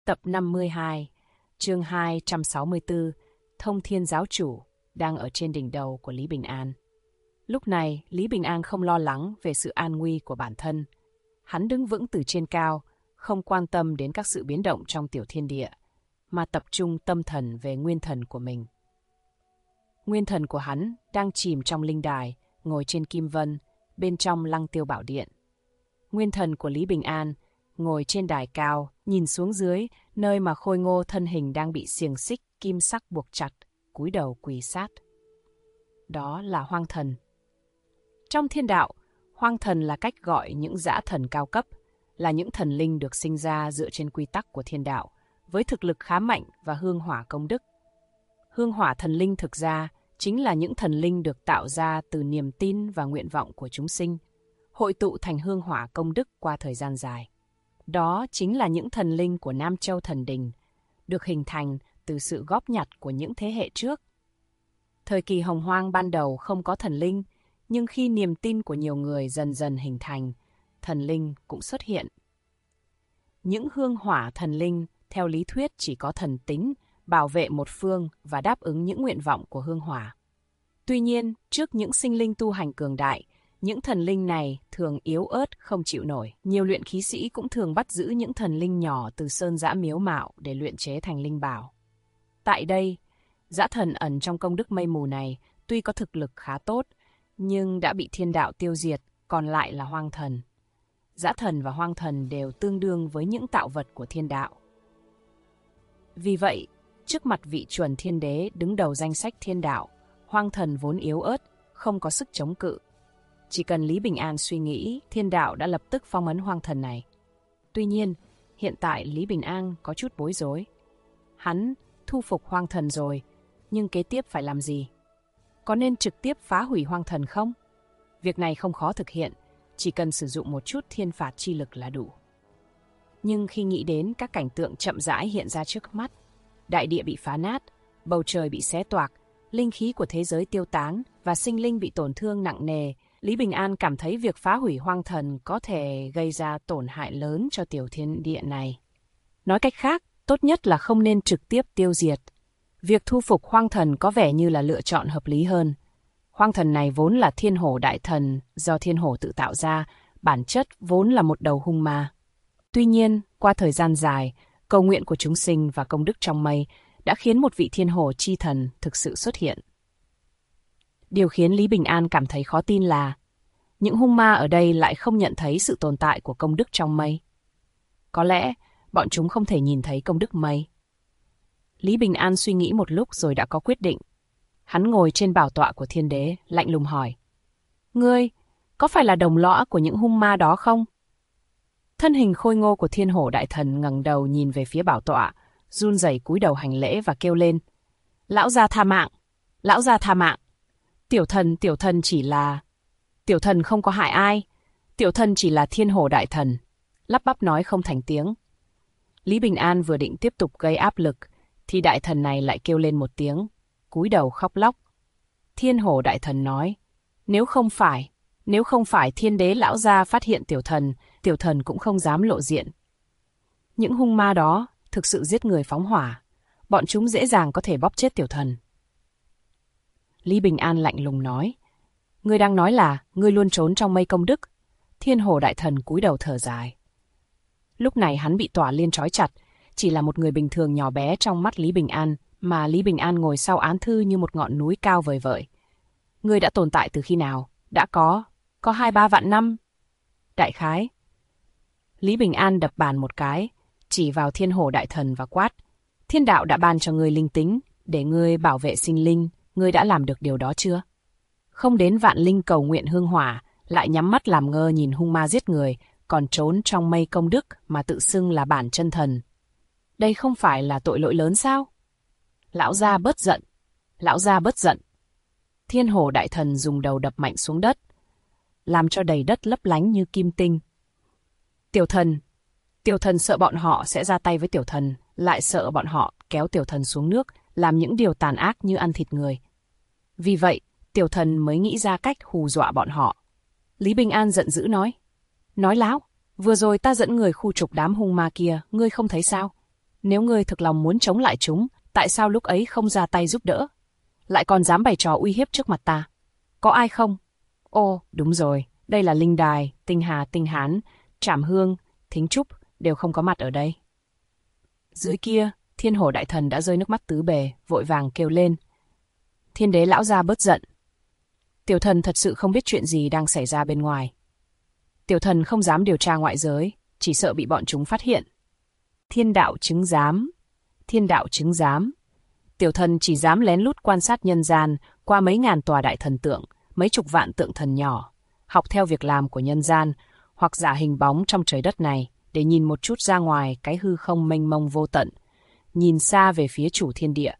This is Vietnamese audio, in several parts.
Tập 52, chương 264, Thông Thiên Giáo Chủ đang ở trên đỉnh đầu của Lý Bình An. Lúc này, Lý Bình An không lo lắng về sự an nguy của bản thân. Hắn đứng vững từ trên cao, không quan tâm đến các sự biến động trong tiểu thiên địa, mà tập trung tâm thần về nguyên thần của mình. Nguyên thần của hắn đang chìm trong linh đài, ngồi trên kim vân, bên trong Lăng Tiêu Bảo Điện. Nguyên thần của Lý Bình An ngồi trên đài cao, nhìn xuống dưới, nơi mà khôi ngô thân hình đang bị xiềng xích kim sắc buộc chặt, cúi đầu quỳ sát. Đó là hoang thần. Trong thiên đạo, hoang thần là cách gọi những dã thần cao cấp, là những thần linh được sinh ra dựa trên quy tắc của thiên đạo, với thực lực khá mạnh và hương hỏa công đức. Hương hỏa thần linh thực ra chính là những thần linh được tạo ra từ niềm tin và nguyện vọng của chúng sinh, hội tụ thành hương hỏa công đức qua thời gian dài. Đó chính là những thần linh của Nam Châu Thần Đình, được hình thành từ sự góp nhặt của những thế hệ trước. Thời kỳ hồng hoang ban đầu không có thần linh, nhưng khi niềm tin của nhiều người dần dần hình thành, thần linh cũng xuất hiện. Những hương hỏa thần linh, theo lý thuyết chỉ có thần tính, bảo vệ một phương và đáp ứng những nguyện vọng của hương hỏa. Tuy nhiên, trước những sinh linh tu hành cường đại, những thần linh này thường yếu ớt không chịu nổi. Nhiều luyện khí sĩ cũng thường bắt giữ những thần linh nhỏ từ sơn dã miếu mạo để luyện chế thành linh bảo. Tại đây, dã thần ẩn trong công đức mây mù này tuy có thực lực khá tốt, nhưng đã bị thiên đạo tiêu diệt, còn lại là hoang thần. Dã thần và hoang thần đều tương đương với những tạo vật của thiên đạo. Vì vậy, trước mặt vị chuẩn thiên đế đứng đầu danh sách thiên đạo, hoang thần vốn yếu ớt, không có sức chống cự. Chỉ cần Lý Bình An suy nghĩ, thiên đạo đã lập tức phong ấn hoang thần này. Tuy nhiên, hiện tại Lý Bình An có chút bối rối. Hắn thu phục hoang thần rồi, nhưng kế tiếp phải làm gì? Có nên trực tiếp phá hủy hoang thần không? Việc này không khó thực hiện, chỉ cần sử dụng một chút thiên phạt chi lực là đủ. Nhưng khi nghĩ đến các cảnh tượng chậm rãi hiện ra trước mắt, đại địa bị phá nát, bầu trời bị xé toạc, linh khí của thế giới tiêu tán và sinh linh bị tổn thương nặng nề, Lý Bình An cảm thấy việc phá hủy hoang thần có thể gây ra tổn hại lớn cho tiểu thiên địa này. Nói cách khác, tốt nhất là không nên trực tiếp tiêu diệt. Việc thu phục hoang thần có vẻ như là lựa chọn hợp lý hơn. Hoang thần này vốn là thiên hổ đại thần do thiên hổ tự tạo ra, bản chất vốn là một đầu hung ma. Tuy nhiên, qua thời gian dài, cầu nguyện của chúng sinh và công đức trong mây đã khiến một vị thiên hổ chi thần thực sự xuất hiện. Điều khiến Lý Bình An cảm thấy khó tin là những hung ma ở đây lại không nhận thấy sự tồn tại của công đức trong mây. Có lẽ bọn chúng không thể nhìn thấy công đức mây. Lý Bình An suy nghĩ một lúc rồi đã có quyết định. Hắn ngồi trên bảo tọa của thiên đế, lạnh lùng hỏi: "Ngươi, có phải là đồng lõa của những hung ma đó không?" Thân hình khôi ngô của thiên hổ đại thần ngẩng đầu nhìn về phía bảo tọa, run rẩy cúi đầu hành lễ và kêu lên: "Lão gia tha mạng! Lão gia tha mạng! Tiểu thần chỉ là... Tiểu thần không có hại ai. Tiểu thần chỉ là thiên hổ đại thần." Lắp bắp nói không thành tiếng. Lý Bình An vừa định tiếp tục gây áp lực, thì đại thần này lại kêu lên một tiếng, cúi đầu khóc lóc. Thiên hổ đại thần nói: Nếu không phải thiên đế lão gia phát hiện tiểu thần cũng không dám lộ diện. Những hung ma đó thực sự giết người phóng hỏa, bọn chúng dễ dàng có thể bóp chết tiểu thần." Lý Bình An lạnh lùng nói: "Ngươi đang nói là ngươi luôn trốn trong mây công đức?" Thiên hổ đại thần cúi đầu thở dài. Lúc này hắn bị tỏa liên trói chặt, chỉ là một người bình thường nhỏ bé trong mắt Lý Bình An, mà Lý Bình An ngồi sau án thư như một ngọn núi cao vời vợi. "Ngươi đã tồn tại từ khi nào?" "Đã có 2-3 vạn năm." "Đại khái." Lý Bình An đập bàn một cái, chỉ vào thiên hổ đại thần và quát: "Thiên đạo đã ban cho ngươi linh tính, để ngươi bảo vệ sinh linh, ngươi đã làm được điều đó chưa? Không đến vạn linh cầu nguyện hương hỏa, lại nhắm mắt làm ngơ nhìn hung ma giết người, còn trốn trong mây công đức mà tự xưng là bản chân thần. Đây không phải là tội lỗi lớn sao?" "Lão gia bớt giận, lão gia bớt giận." Thiên hổ đại thần dùng đầu đập mạnh xuống đất, làm cho đầy đất lấp lánh như kim tinh. Tiểu thần sợ bọn họ sẽ ra tay với tiểu thần, lại sợ bọn họ kéo tiểu thần xuống nước, làm những điều tàn ác như ăn thịt người. Vì vậy, tiểu thần mới nghĩ ra cách hù dọa bọn họ. Lý Bình An giận dữ nói: "Nói láo, vừa rồi ta dẫn người khu trục đám hung ma kia, ngươi không thấy sao? Nếu ngươi thực lòng muốn chống lại chúng, tại sao lúc ấy không ra tay giúp đỡ? Lại còn dám bày trò uy hiếp trước mặt ta. Có ai không? Ồ, đúng rồi, đây là Linh Đài, Tinh Hà, Tinh Hán, Trảm Hương, Thính Trúc đều không có mặt ở đây. Dưới kia, Thiên Hổ Đại Thần đã rơi nước mắt tứ bề, vội vàng kêu lên. Thiên Đế lão gia bớt giận. Tiểu thần thật sự không biết chuyện gì đang xảy ra bên ngoài. Tiểu thần không dám điều tra ngoại giới, chỉ sợ bị bọn chúng phát hiện. Thiên đạo chứng giám. Thiên đạo chứng giám. Tiểu thần chỉ dám lén lút quan sát nhân gian qua mấy ngàn tòa đại thần tượng, mấy chục vạn tượng thần nhỏ, học theo việc làm của nhân gian, hoặc giả hình bóng trong trời đất này để nhìn một chút ra ngoài cái hư không mênh mông vô tận, nhìn xa về phía chủ thiên địa.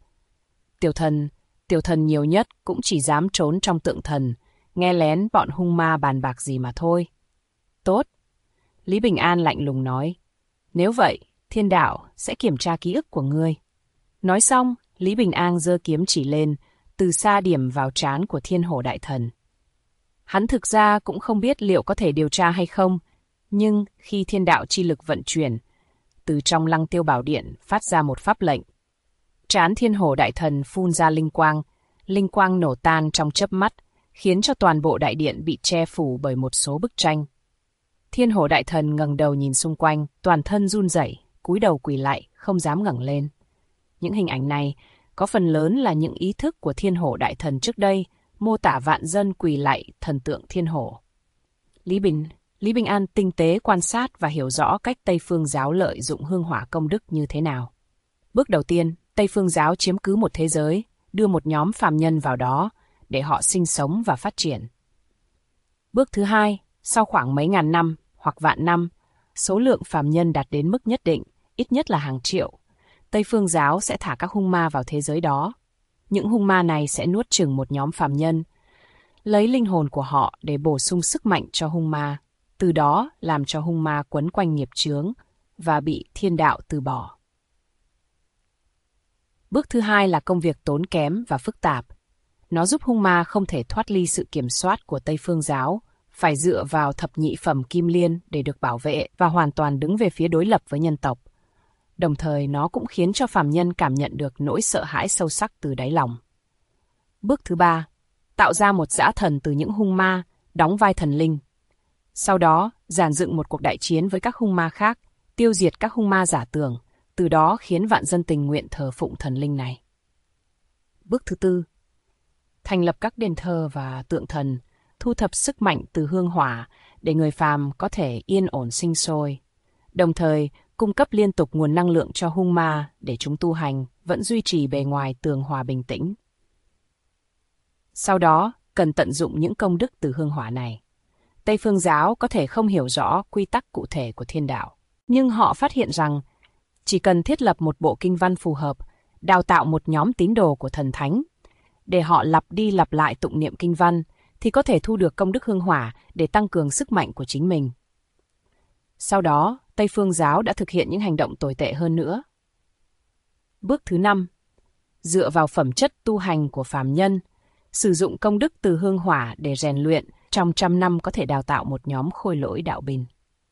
Tiểu thần nhiều nhất cũng chỉ dám trốn trong tượng thần, nghe lén bọn hung ma bàn bạc gì mà thôi. Tốt. Lý Bình An lạnh lùng nói. Nếu vậy, thiên đạo sẽ kiểm tra ký ức của ngươi. Nói xong, Lý Bình An giơ kiếm chỉ lên, từ xa điểm vào trán của Thiên Hổ Đại Thần. Hắn thực ra cũng không biết liệu có thể điều tra hay không, nhưng khi thiên đạo chi lực vận chuyển, từ trong Lăng Tiêu Bảo Điện phát ra một pháp lệnh. Trán Thiên Hổ Đại Thần phun ra linh quang nổ tan trong chớp mắt, khiến cho toàn bộ đại điện bị che phủ bởi một số bức tranh. Thiên Hổ Đại Thần ngẩng đầu nhìn xung quanh, toàn thân run rẩy, cúi đầu quỳ lạy, không dám ngẩng lên. Những hình ảnh này có phần lớn là những ý thức của Thiên Hổ Đại Thần trước đây, mô tả vạn dân quỳ lạy thần tượng Thiên Hổ. Lý Bình An tinh tế quan sát và hiểu rõ cách Tây Phương Giáo lợi dụng hương hỏa công đức như thế nào. Bước đầu tiên, Tây Phương Giáo chiếm cứ một thế giới, đưa một nhóm phàm nhân vào đó để họ sinh sống và phát triển. Bước thứ hai, sau khoảng mấy ngàn năm hoặc vạn năm, số lượng phàm nhân đạt đến mức nhất định, ít nhất là hàng triệu, Tây Phương Giáo sẽ thả các hung ma vào thế giới đó. Những hung ma này sẽ nuốt chửng một nhóm phàm nhân, lấy linh hồn của họ để bổ sung sức mạnh cho hung ma, từ đó làm cho hung ma quấn quanh nghiệp chướng và bị thiên đạo từ bỏ. Bước thứ hai là công việc tốn kém và phức tạp. Nó giúp hung ma không thể thoát ly sự kiểm soát của Tây Phương Giáo, phải dựa vào thập nhị phẩm kim liên để được bảo vệ và hoàn toàn đứng về phía đối lập với nhân tộc. Đồng thời nó cũng khiến cho phàm nhân cảm nhận được nỗi sợ hãi sâu sắc từ đáy lòng. Bước thứ ba, tạo ra một dã thần từ những hung ma, đóng vai thần linh. Sau đó, dàn dựng một cuộc đại chiến với các hung ma khác, tiêu diệt các hung ma giả tưởng, từ đó khiến vạn dân tình nguyện thờ phụng thần linh này. Bước thứ tư, thành lập các đền thờ và tượng thần, thu thập sức mạnh từ hương hỏa để người phàm có thể yên ổn sinh sôi, đồng thời cung cấp liên tục nguồn năng lượng cho hung ma để chúng tu hành, vẫn duy trì bề ngoài tường hòa bình tĩnh. Sau đó, cần tận dụng những công đức từ hương hỏa này. Tây Phương Giáo có thể không hiểu rõ quy tắc cụ thể của thiên đạo, nhưng họ phát hiện rằng chỉ cần thiết lập một bộ kinh văn phù hợp, đào tạo một nhóm tín đồ của thần thánh, để họ lặp đi lặp lại tụng niệm kinh văn, thì có thể thu được công đức hương hỏa để tăng cường sức mạnh của chính mình. Sau đó, Tây Phương Giáo đã thực hiện những hành động tồi tệ hơn nữa. Bước thứ 5. Dựa vào phẩm chất tu hành của phàm nhân, sử dụng công đức từ hương hỏa để rèn luyện, trong 100 năm có thể đào tạo một nhóm khôi lỗi đạo binh.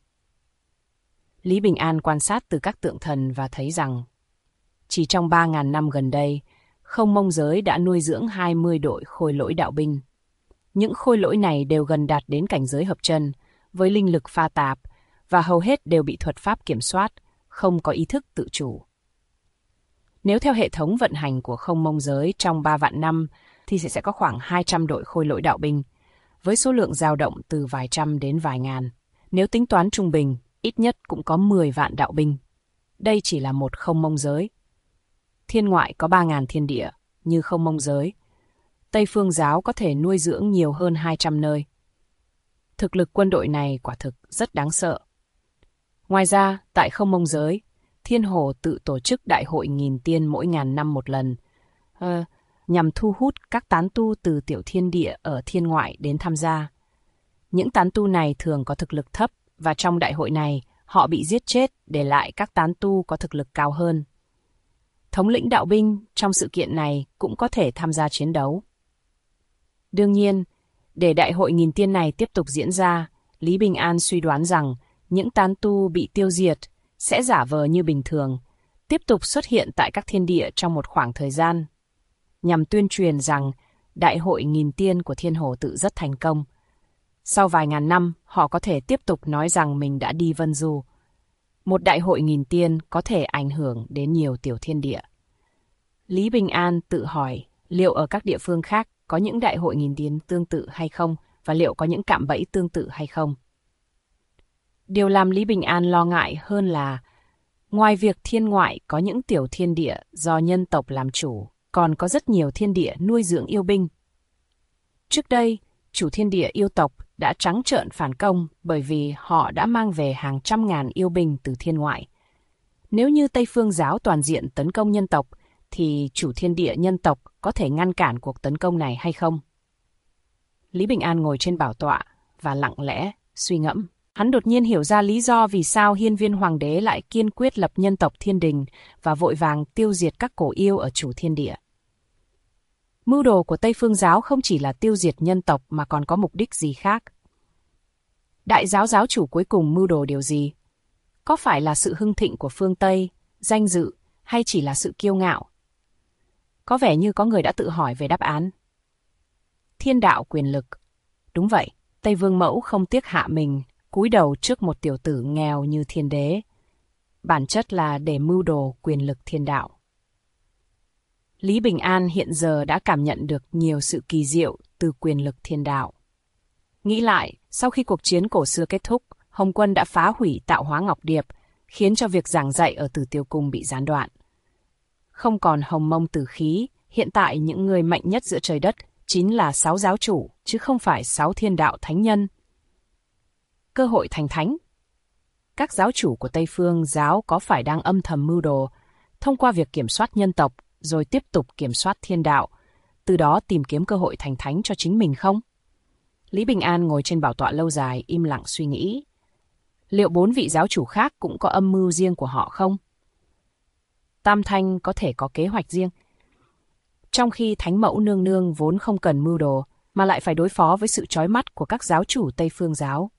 Lý Bình An quan sát từ các tượng thần và thấy rằng chỉ trong 3.000 năm gần đây, Không Mông giới đã nuôi dưỡng 20 đội khôi lỗi đạo binh. Những khôi lỗi này đều gần đạt đến cảnh giới hợp chân, với linh lực pha tạp, và hầu hết đều bị thuật pháp kiểm soát, không có ý thức tự chủ. Nếu theo hệ thống vận hành của Không Mông giới trong 3 vạn năm, thì sẽ có khoảng 200 đội khôi lỗi đạo binh, với số lượng dao động từ vài trăm đến vài ngàn. Nếu tính toán trung bình, ít nhất cũng có 10 vạn đạo binh. Đây chỉ là một Không Mông giới. Thiên ngoại có 3.000 thiên địa, như Không Mông giới. Tây Phương Giáo có thể nuôi dưỡng nhiều hơn 200 nơi. Thực lực quân đội này quả thực rất đáng sợ. Ngoài ra, tại Không Mông giới, Thiên Hồ tự tổ chức đại hội nghìn tiên mỗi ngàn năm một lần, nhằm thu hút các tán tu từ tiểu thiên địa ở thiên ngoại đến tham gia. Những tán tu này thường có thực lực thấp, và trong đại hội này, họ bị giết chết để lại các tán tu có thực lực cao hơn. Thống lĩnh đạo binh trong sự kiện này cũng có thể tham gia chiến đấu. Đương nhiên, để đại hội nghìn tiên này tiếp tục diễn ra, Lý Bình An suy đoán rằng những tán tu bị tiêu diệt sẽ giả vờ như bình thường, tiếp tục xuất hiện tại các thiên địa trong một khoảng thời gian, nhằm tuyên truyền rằng Đại hội nghìn tiên của Thiên Hồ Tự rất thành công. Sau vài ngàn năm, họ có thể tiếp tục nói rằng mình đã đi vân du. Một đại hội nghìn tiên có thể ảnh hưởng đến nhiều tiểu thiên địa. Lý Bình An tự hỏi liệu ở các địa phương khác có những đại hội nghìn tiên tương tự hay không, và liệu có những cạm bẫy tương tự hay không. Điều làm Lý Bình An lo ngại hơn là, ngoài việc thiên ngoại có những tiểu thiên địa do nhân tộc làm chủ, còn có rất nhiều thiên địa nuôi dưỡng yêu binh. Trước đây, chủ thiên địa yêu tộc đã trắng trợn phản công bởi vì họ đã mang về hàng trăm ngàn yêu binh từ thiên ngoại. Nếu như Tây Phương giáo toàn diện tấn công nhân tộc, thì chủ thiên địa nhân tộc có thể ngăn cản cuộc tấn công này hay không? Lý Bình An ngồi trên bảo tọa và lặng lẽ suy ngẫm. Hắn đột nhiên hiểu ra lý do vì sao Hiên Viên Hoàng đế lại kiên quyết lập nhân tộc thiên đình và vội vàng tiêu diệt các cổ yêu ở chủ thiên địa. Mưu đồ của Tây Phương giáo không chỉ là tiêu diệt nhân tộc mà còn có mục đích gì khác. Đại giáo giáo chủ cuối cùng mưu đồ điều gì? Có phải là sự hưng thịnh của phương Tây, danh dự, hay chỉ là sự kiêu ngạo? Có vẻ như có người đã tự hỏi về đáp án. Thiên đạo quyền lực. Đúng vậy, Tây Vương Mẫu không tiếc hạ mình, cúi đầu trước một tiểu tử nghèo như thiên đế. Bản chất là để mưu đồ quyền lực thiên đạo. Lý Bình An hiện giờ đã cảm nhận được nhiều sự kỳ diệu từ quyền lực thiên đạo. Nghĩ lại, sau khi cuộc chiến cổ xưa kết thúc, Hồng Quân đã phá hủy Tạo Hóa Ngọc Điệp, khiến cho việc giảng dạy ở Tử Tiêu Cung bị gián đoạn. Không còn Hồng Mông Tử Khí, hiện tại những người mạnh nhất giữa trời đất chính là 6 giáo chủ, chứ không phải 6 thiên đạo thánh nhân. Cơ hội thành thánh. Các giáo chủ của Tây Phương giáo có phải đang âm thầm mưu đồ, thông qua việc kiểm soát nhân tộc, rồi tiếp tục kiểm soát thiên đạo, từ đó tìm kiếm cơ hội thành thánh cho chính mình không? Lý Bình An ngồi trên bảo tọa lâu dài, im lặng suy nghĩ. Liệu 4 vị giáo chủ khác cũng có âm mưu riêng của họ không? Tam Thanh có thể có kế hoạch riêng, trong khi Thánh Mẫu Nương Nương vốn không cần mưu đồ, mà lại phải đối phó với sự chói mắt của các giáo chủ Tây Phương giáo.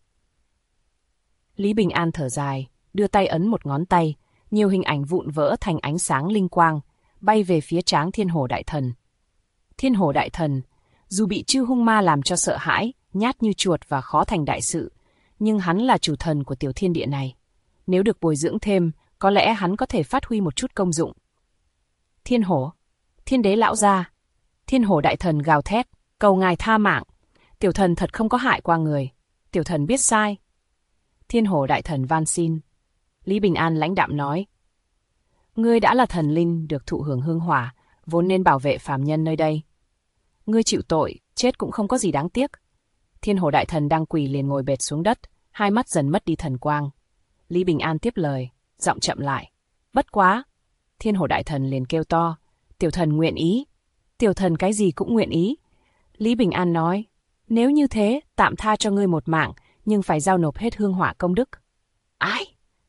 Lý Bình An thở dài, đưa tay ấn một ngón tay, nhiều hình ảnh vụn vỡ thành ánh sáng linh quang, bay về phía tráng Thiên Hồ Đại Thần. Thiên Hồ Đại Thần, dù bị chư hung ma làm cho sợ hãi, nhát như chuột và khó thành đại sự, nhưng hắn là chủ thần của tiểu thiên địa này. Nếu được bồi dưỡng thêm, có lẽ hắn có thể phát huy một chút công dụng. Thiên Hồ, Thiên Đế lão gia. Thiên Hồ Đại Thần gào thét, cầu ngài tha mạng. Tiểu thần thật không có hại qua người. Tiểu thần biết sai. Thiên Hồ Đại Thần van xin. Lý Bình An lãnh đạm nói, ngươi đã là thần linh được thụ hưởng hương hỏa, vốn nên bảo vệ phàm nhân nơi đây. Ngươi chịu tội, chết cũng không có gì đáng tiếc. Thiên Hồ Đại Thần đang quỳ liền ngồi bệt xuống đất, hai mắt dần mất đi thần quang. Lý Bình An tiếp lời, giọng chậm lại. Bất quá. Thiên Hồ Đại Thần liền kêu to, tiểu thần nguyện ý. Tiểu thần cái gì cũng nguyện ý. Lý Bình An nói, nếu như thế, tạm tha cho ngươi một mạng, nhưng phải giao nộp hết hương hỏa công đức. Ai?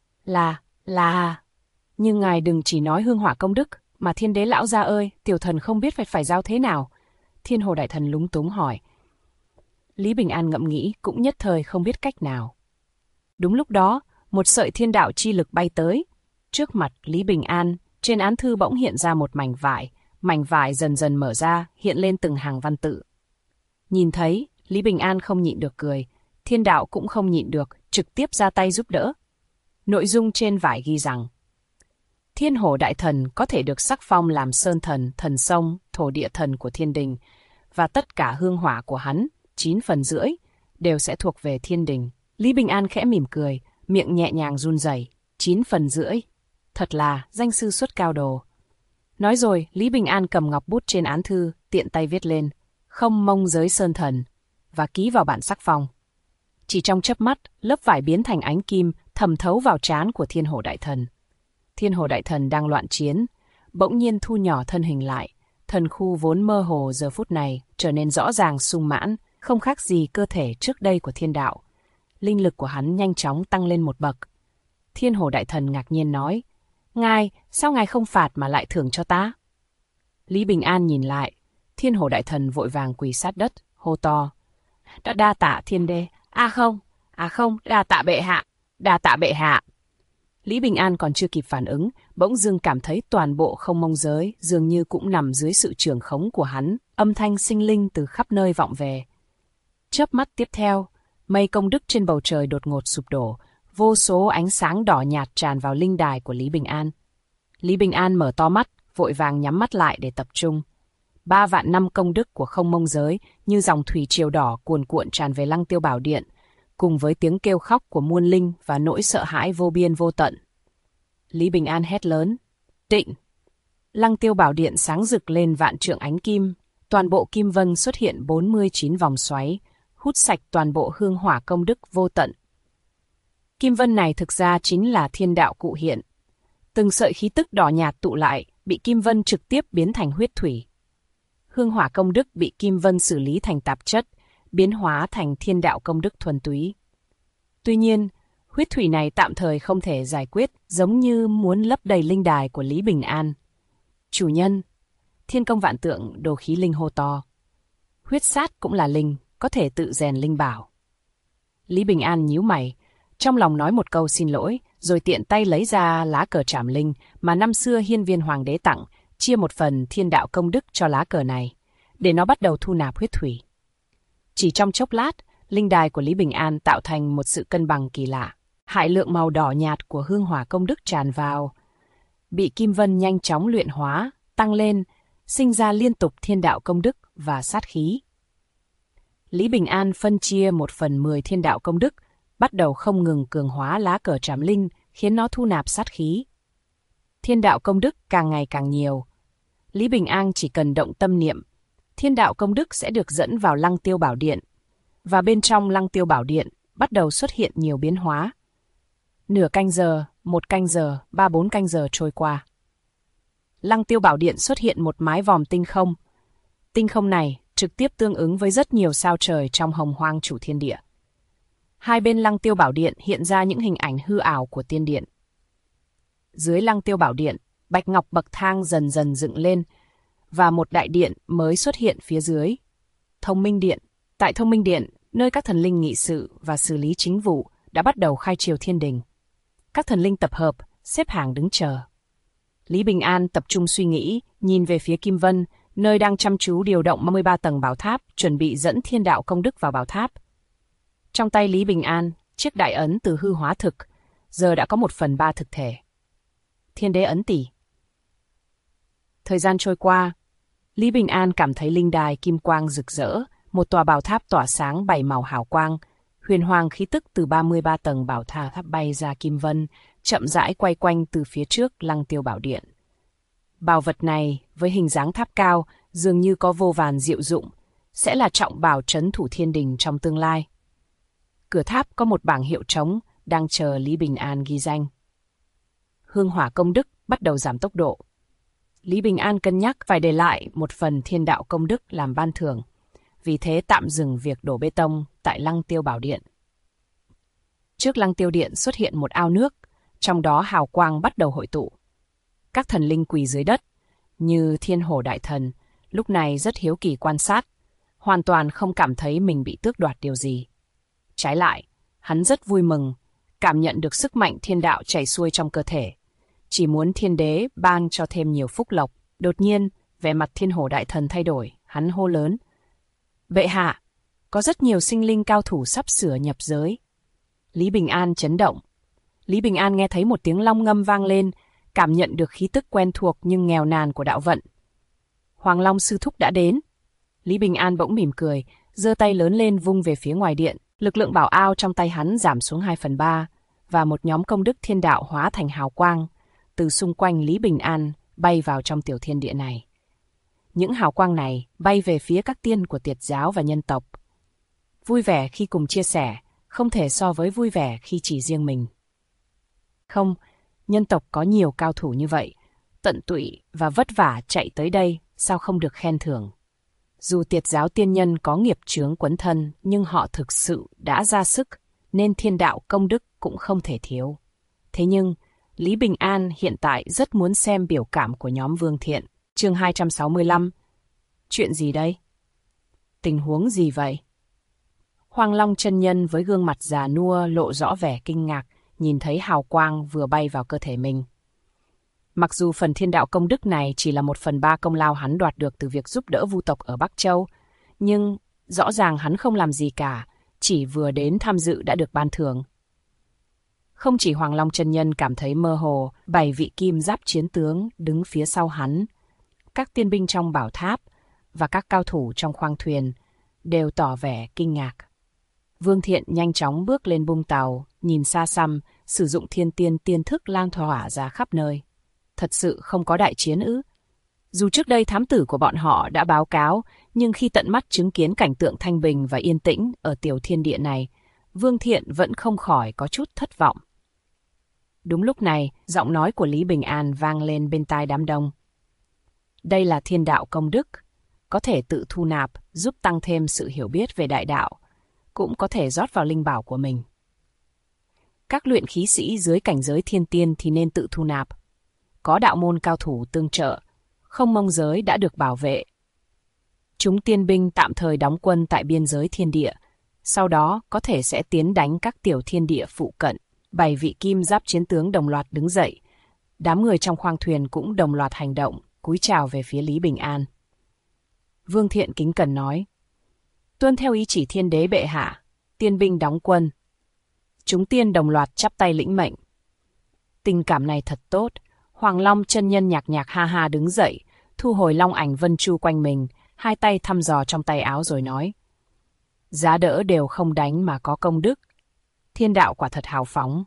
Là... Nhưng ngài đừng chỉ nói hương hỏa công đức, mà Thiên Đế lão gia ơi, tiểu thần không biết phải giao thế nào. Thiên Hồ Đại Thần lúng túng hỏi. Lý Bình An ngẫm nghĩ, cũng nhất thời không biết cách nào. Đúng lúc đó, một sợi thiên đạo chi lực bay tới. Trước mặt Lý Bình An, trên án thư bỗng hiện ra một mảnh vải dần dần mở ra, hiện lên từng hàng văn tự. Nhìn thấy, Lý Bình An không nhịn được cười, thiên đạo cũng không nhịn được, trực tiếp ra tay giúp đỡ. Nội dung trên vải ghi rằng, Thiên Hồ Đại Thần có thể được sắc phong làm sơn thần, thần sông, thổ địa thần của thiên đình, và tất cả hương hỏa của hắn, 9/10, đều sẽ thuộc về thiên đình. Lý Bình An khẽ mỉm cười, miệng nhẹ nhàng run rẩy. 9/10, thật là danh sư xuất cao đồ. Nói rồi, Lý Bình An cầm ngọc bút trên án thư, tiện tay viết lên, không mông giới sơn thần, và ký vào bản sắc phong. Chỉ trong chớp mắt, lớp vải biến thành ánh kim, thẩm thấu vào trán của Thiên Hồ Đại Thần. Thiên Hồ Đại Thần đang loạn chiến, bỗng nhiên thu nhỏ thân hình lại, thần khu vốn mơ hồ giờ phút này trở nên rõ ràng sung mãn, không khác gì cơ thể trước đây của thiên đạo. Linh lực của hắn nhanh chóng tăng lên một bậc. Thiên Hồ Đại Thần ngạc nhiên nói, ngài, sao ngài không phạt mà lại thưởng cho ta? Lý Bình An nhìn lại, Thiên Hồ Đại Thần vội vàng quỳ sát đất, hô to. Đa tạ thiên đế, không, đa tạ bệ hạ, đa tạ bệ hạ. Lý Bình An còn chưa kịp phản ứng, bỗng dưng cảm thấy toàn bộ không mông giới dường như cũng nằm dưới sự trưởng khống của hắn, âm thanh sinh linh từ khắp nơi vọng về. Chớp mắt tiếp theo, mây công đức trên bầu trời đột ngột sụp đổ, vô số ánh sáng đỏ nhạt tràn vào linh đài của Lý Bình An. Lý Bình An mở to mắt, vội vàng nhắm mắt lại để tập trung. 3 vạn năm công đức của không mông giới như dòng thủy triều đỏ cuồn cuộn tràn về Lăng Tiêu Bảo Điện, cùng với tiếng kêu khóc của muôn linh và nỗi sợ hãi vô biên vô tận. Lý Bình An hét lớn, định! Lăng Tiêu Bảo Điện sáng rực lên vạn trượng ánh kim, toàn bộ kim vân xuất hiện 49 vòng xoáy, hút sạch toàn bộ hương hỏa công đức vô tận. Kim vân này thực ra chính là thiên đạo cụ hiện. Từng sợi khí tức đỏ nhạt tụ lại, bị kim vân trực tiếp biến thành huyết thủy. Hương hỏa công đức bị kim vân xử lý thành tạp chất, biến hóa thành thiên đạo công đức thuần túy. Tuy nhiên, huyết thủy này tạm thời không thể giải quyết, giống như muốn lấp đầy linh đài của Lý Bình An. Chủ nhân, thiên công vạn tượng, đồ khí linh hô to. Huyết sát cũng là linh, có thể tự rèn linh bảo. Lý Bình An nhíu mày, trong lòng nói một câu xin lỗi, rồi tiện tay lấy ra lá cờ trảm linh mà năm xưa Hiên Viên Hoàng đế tặng, chia một phần thiên đạo công đức cho lá cờ này, để nó bắt đầu thu nạp huyết thủy. Chỉ trong chốc lát, linh đài của Lý Bình An tạo thành một sự cân bằng kỳ lạ. Hải lượng màu đỏ nhạt của hương hỏa công đức tràn vào, bị kim vân nhanh chóng luyện hóa, tăng lên, sinh ra liên tục thiên đạo công đức và sát khí. Lý Bình An phân chia 1/10 thiên đạo công đức, bắt đầu không ngừng cường hóa lá cờ trảm linh, khiến nó thu nạp sát khí. Thiên đạo công đức càng ngày càng nhiều. Lý Bình An chỉ cần động tâm niệm, thiên đạo công đức sẽ được dẫn vào Lăng Tiêu Bảo Điện. Và bên trong Lăng Tiêu Bảo Điện bắt đầu xuất hiện nhiều biến hóa. Nửa canh giờ, 1 canh giờ, 3-4 canh giờ trôi qua. Lăng Tiêu Bảo Điện xuất hiện một mái vòm tinh không. Tinh không này trực tiếp tương ứng với rất nhiều sao trời trong Hồng Hoang Chủ Thiên Địa. Hai bên Lăng Tiêu Bảo Điện hiện ra những hình ảnh hư ảo của tiên điện. Dưới Lăng Tiêu Bảo Điện, bạch ngọc bậc thang dần dần dựng lên, và một đại điện mới xuất hiện phía dưới. Thông Minh Điện. Tại Thông Minh Điện, nơi các thần linh nghị sự và xử lý chính vụ, đã bắt đầu khai triều thiên đình. Các thần linh tập hợp, xếp hàng đứng chờ. Lý Bình An tập trung suy nghĩ, nhìn về phía Kim Vân, nơi đang chăm chú điều động 33 tầng bảo tháp, chuẩn bị dẫn thiên đạo công đức vào bảo tháp. Trong tay Lý Bình An, chiếc đại ấn từ hư hóa thực, giờ đã có 1/3 thực thể. Thiên đế ấn tỷ. Thời gian trôi qua, Lý Bình An cảm thấy linh đài kim quang rực rỡ, một tòa bảo tháp tỏa sáng 7 màu hào quang, huyền hoàng khí tức từ 33 tầng bảo tháp bay ra kim vân, chậm rãi quay quanh từ phía trước Lăng Tiêu Bảo Điện. Bảo vật này, với hình dáng tháp cao, dường như có vô vàn diệu dụng, sẽ là trọng bảo trấn thủ thiên đình trong tương lai. Cửa tháp có một bảng hiệu trống, đang chờ Lý Bình An ghi danh. Hương hỏa công đức bắt đầu giảm tốc độ. Lý Bình An cân nhắc phải để lại một phần thiên đạo công đức làm ban thưởng, vì thế tạm dừng việc đổ bê tông tại Lăng Tiêu Bảo Điện. Trước Lăng Tiêu Điện xuất hiện một ao nước, trong đó hào quang bắt đầu hội tụ. Các thần linh quỳ dưới đất, như Thiên Hổ Đại Thần, lúc này rất hiếu kỳ quan sát, hoàn toàn không cảm thấy mình bị tước đoạt điều gì. Trái lại, hắn rất vui mừng, cảm nhận được sức mạnh thiên đạo chảy xuôi trong cơ thể. Chỉ muốn thiên đế ban cho thêm nhiều phúc lộc. Đột nhiên, vẻ mặt Thiên Hổ Đại Thần thay đổi, hắn hô lớn. Bệ hạ, có rất nhiều sinh linh cao thủ sắp sửa nhập giới. Lý Bình An chấn động. Lý Bình An nghe thấy một tiếng long ngâm vang lên, cảm nhận được khí tức quen thuộc nhưng nghèo nàn của đạo vận. Hoàng Long sư thúc đã đến. Lý Bình An bỗng mỉm cười, giơ tay lớn lên vung về phía ngoài điện. Lực lượng bảo ao trong tay hắn giảm xuống 2/3, và một nhóm công đức thiên đạo hóa thành hào quang, từ xung quanh Lý Bình An bay vào trong tiểu thiên địa này. Những hào quang này bay về phía các tiên của Tiệt giáo và nhân tộc. Vui vẻ khi cùng chia sẻ, không thể so với vui vẻ khi chỉ riêng mình. Không, nhân tộc có nhiều cao thủ như vậy, tận tụy và vất vả chạy tới đây, sao không được khen thưởng. Dù Tiệt giáo tiên nhân có nghiệp chướng quấn thân, nhưng họ thực sự đã ra sức, nên thiên đạo công đức cũng không thể thiếu. Thế nhưng, Lý Bình An hiện tại rất muốn xem biểu cảm của nhóm Vương Thiện. Chương 265. Chuyện gì đây? Tình huống gì vậy? Hoàng Long chân nhân với gương mặt già nua lộ rõ vẻ kinh ngạc, nhìn thấy hào quang vừa bay vào cơ thể mình. Mặc dù phần thiên đạo công đức này chỉ là 1/3 công lao hắn đoạt được từ việc giúp đỡ Vu tộc ở Bắc Châu, nhưng rõ ràng hắn không làm gì cả, chỉ vừa đến tham dự đã được ban thưởng. Không chỉ Hoàng Long chân nhân cảm thấy mơ hồ, 7 vị kim giáp chiến tướng đứng phía sau hắn, các tiên binh trong bảo tháp và các cao thủ trong khoang thuyền đều tỏ vẻ kinh ngạc. Vương Thiện nhanh chóng bước lên bung tàu, nhìn xa xăm, sử dụng thiên tiên tiên thức lan tỏa ra khắp nơi. Thật sự không có đại chiến ư? Dù trước đây thám tử của bọn họ đã báo cáo, nhưng khi tận mắt chứng kiến cảnh tượng thanh bình và yên tĩnh ở tiểu thiên địa này, Vương Thiện vẫn không khỏi có chút thất vọng. Đúng lúc này, giọng nói của Lý Bình An vang lên bên tai đám đông. Đây là thiên đạo công đức, có thể tự thu nạp, giúp tăng thêm sự hiểu biết về đại đạo, cũng có thể rót vào linh bảo của mình. Các luyện khí sĩ dưới cảnh giới thiên tiên thì nên tự thu nạp. Có đạo môn cao thủ tương trợ, không mông giới đã được bảo vệ. Chúng tiên binh tạm thời đóng quân tại biên giới thiên địa, sau đó có thể sẽ tiến đánh các tiểu thiên địa phụ cận. 7 vị kim giáp chiến tướng đồng loạt đứng dậy. Đám người trong khoang thuyền cũng đồng loạt hành động, cúi chào về phía Lý Bình An. Vương Thiện kính cẩn nói, tuân theo ý chỉ thiên đế bệ hạ, tiên binh đóng quân. Chúng tiên đồng loạt chắp tay lĩnh mệnh. Tình cảm này thật tốt. Hoàng Long chân nhân nhạc nhạc ha ha đứng dậy, thu hồi long ảnh vân chu quanh mình, hai tay thăm dò trong tay áo rồi nói, giá đỡ đều không đánh mà có công đức. Thiên đạo quả thật hào phóng.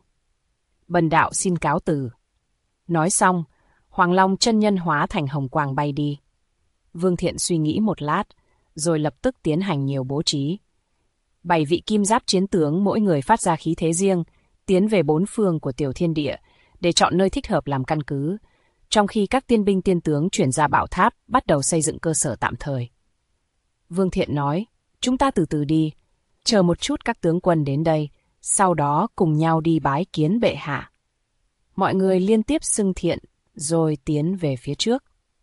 Bần đạo xin cáo từ. Nói xong, Hoàng Long chân nhân hóa thành hồng quang bay đi. Vương Thiện suy nghĩ một lát, rồi lập tức tiến hành nhiều bố trí. 7 vị kim giáp chiến tướng mỗi người phát ra khí thế riêng, tiến về 4 phương của tiểu thiên địa, để chọn nơi thích hợp làm căn cứ, trong khi các tiên binh tiên tướng chuyển ra bảo tháp bắt đầu xây dựng cơ sở tạm thời. Vương Thiện nói, chúng ta từ từ đi, chờ một chút các tướng quân đến đây, sau đó cùng nhau đi bái kiến bệ hạ. Mọi người liên tiếp xưng thiện, rồi tiến về phía trước.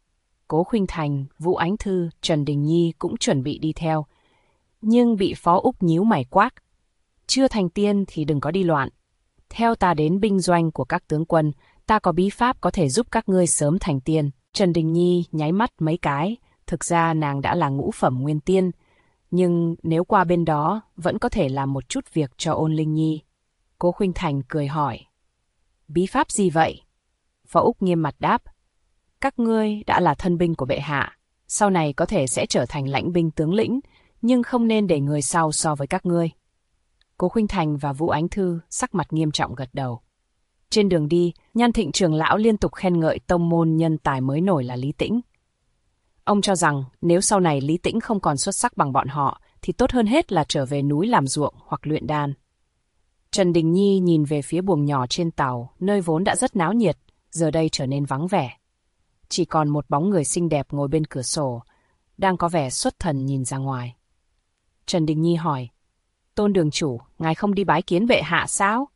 Cố Khuynh Thành, Vũ Ánh Thư, Trần Đình Nhi cũng chuẩn bị đi theo, nhưng bị Phó Úc nhíu mày quát. Chưa thành tiên thì đừng có đi loạn. Theo ta đến binh doanh của các tướng quân, ta có bí pháp có thể giúp các ngươi sớm thành tiên. Trần Đình Nhi nháy mắt mấy cái, thực ra nàng đã là ngũ phẩm nguyên tiên, nhưng nếu qua bên đó vẫn có thể làm một chút việc cho Ôn Linh Nhi. Cố Khuynh Thành cười hỏi, bí pháp gì vậy? Phó Úc nghiêm mặt đáp, các ngươi đã là thân binh của bệ hạ, sau này có thể sẽ trở thành lãnh binh tướng lĩnh, nhưng không nên để người sau so với các ngươi. Cố Khuynh Thành và Vũ Ánh Thư sắc mặt nghiêm trọng gật đầu. Trên đường đi, Nhan Thịnh trưởng lão liên tục khen ngợi tông môn nhân tài mới nổi là Lý Tĩnh. Ông cho rằng nếu sau này Lý Tĩnh không còn xuất sắc bằng bọn họ, thì tốt hơn hết là trở về núi làm ruộng hoặc luyện đan. Trần Đình Nhi nhìn về phía buồng nhỏ trên tàu, nơi vốn đã rất náo nhiệt, giờ đây trở nên vắng vẻ. Chỉ còn một bóng người xinh đẹp ngồi bên cửa sổ, đang có vẻ xuất thần nhìn ra ngoài. Trần Đình Nhi hỏi, Tôn đường chủ, ngài không đi bái kiến bệ hạ sao?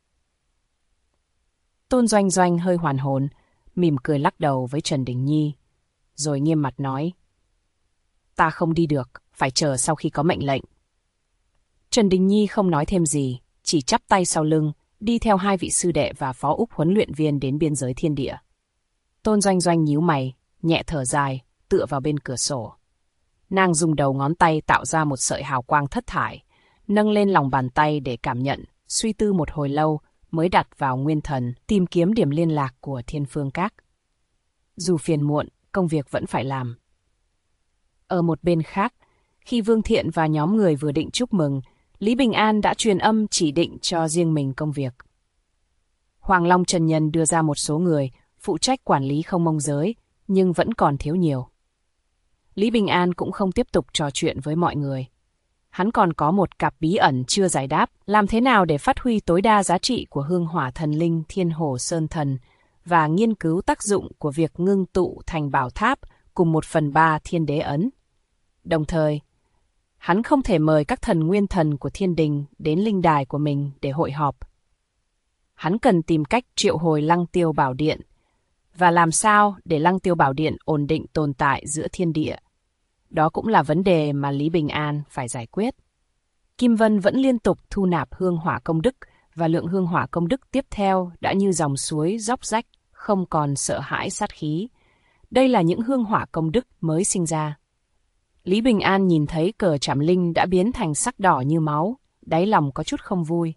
Tôn Doanh Doanh hơi hoàn hồn, mỉm cười lắc đầu với Trần Đình Nhi, rồi nghiêm mặt nói, ta không đi được, phải chờ sau khi có mệnh lệnh. Trần Đình Nhi không nói thêm gì, chỉ chắp tay sau lưng, đi theo 2 vị sư đệ và Phó Úc huấn luyện viên đến biên giới thiên địa. Tôn Doanh Doanh nhíu mày, nhẹ thở dài, tựa vào bên cửa sổ. Nàng dùng đầu ngón tay tạo ra một sợi hào quang thất thải, nâng lên lòng bàn tay để cảm nhận, suy tư một hồi lâu mới đặt vào nguyên thần, tìm kiếm điểm liên lạc của Thiên Phương Các. Dù phiền muộn, công việc vẫn phải làm. Ở một bên khác, khi Vương Thiện và nhóm người vừa định chúc mừng, Lý Bình An đã truyền âm chỉ định cho riêng mình công việc. Hoàng Long chân nhân đưa ra một số người phụ trách quản lý không mông giới, nhưng vẫn còn thiếu nhiều. Lý Bình An cũng không tiếp tục trò chuyện với mọi người. Hắn còn có một cặp bí ẩn chưa giải đáp, làm thế nào để phát huy tối đa giá trị của hương hỏa thần linh Thiên Hồ Sơn Thần và nghiên cứu tác dụng của việc ngưng tụ thành bảo tháp cùng 1/3 thiên đế ấn. Đồng thời, hắn không thể mời các thần nguyên thần của thiên đình đến linh đài của mình để hội họp. Hắn cần tìm cách triệu hồi Lăng Tiêu Bảo Điện và làm sao để Lăng Tiêu Bảo Điện ổn định tồn tại giữa thiên địa. Đó cũng là vấn đề mà Lý Bình An phải giải quyết. Kim Vân vẫn liên tục thu nạp hương hỏa công đức và lượng hương hỏa công đức tiếp theo đã như dòng suối róc rách, không còn sợ hãi sát khí. Đây là những hương hỏa công đức mới sinh ra. Lý Bình An nhìn thấy cờ Trảm Linh đã biến thành sắc đỏ như máu, đáy lòng có chút không vui.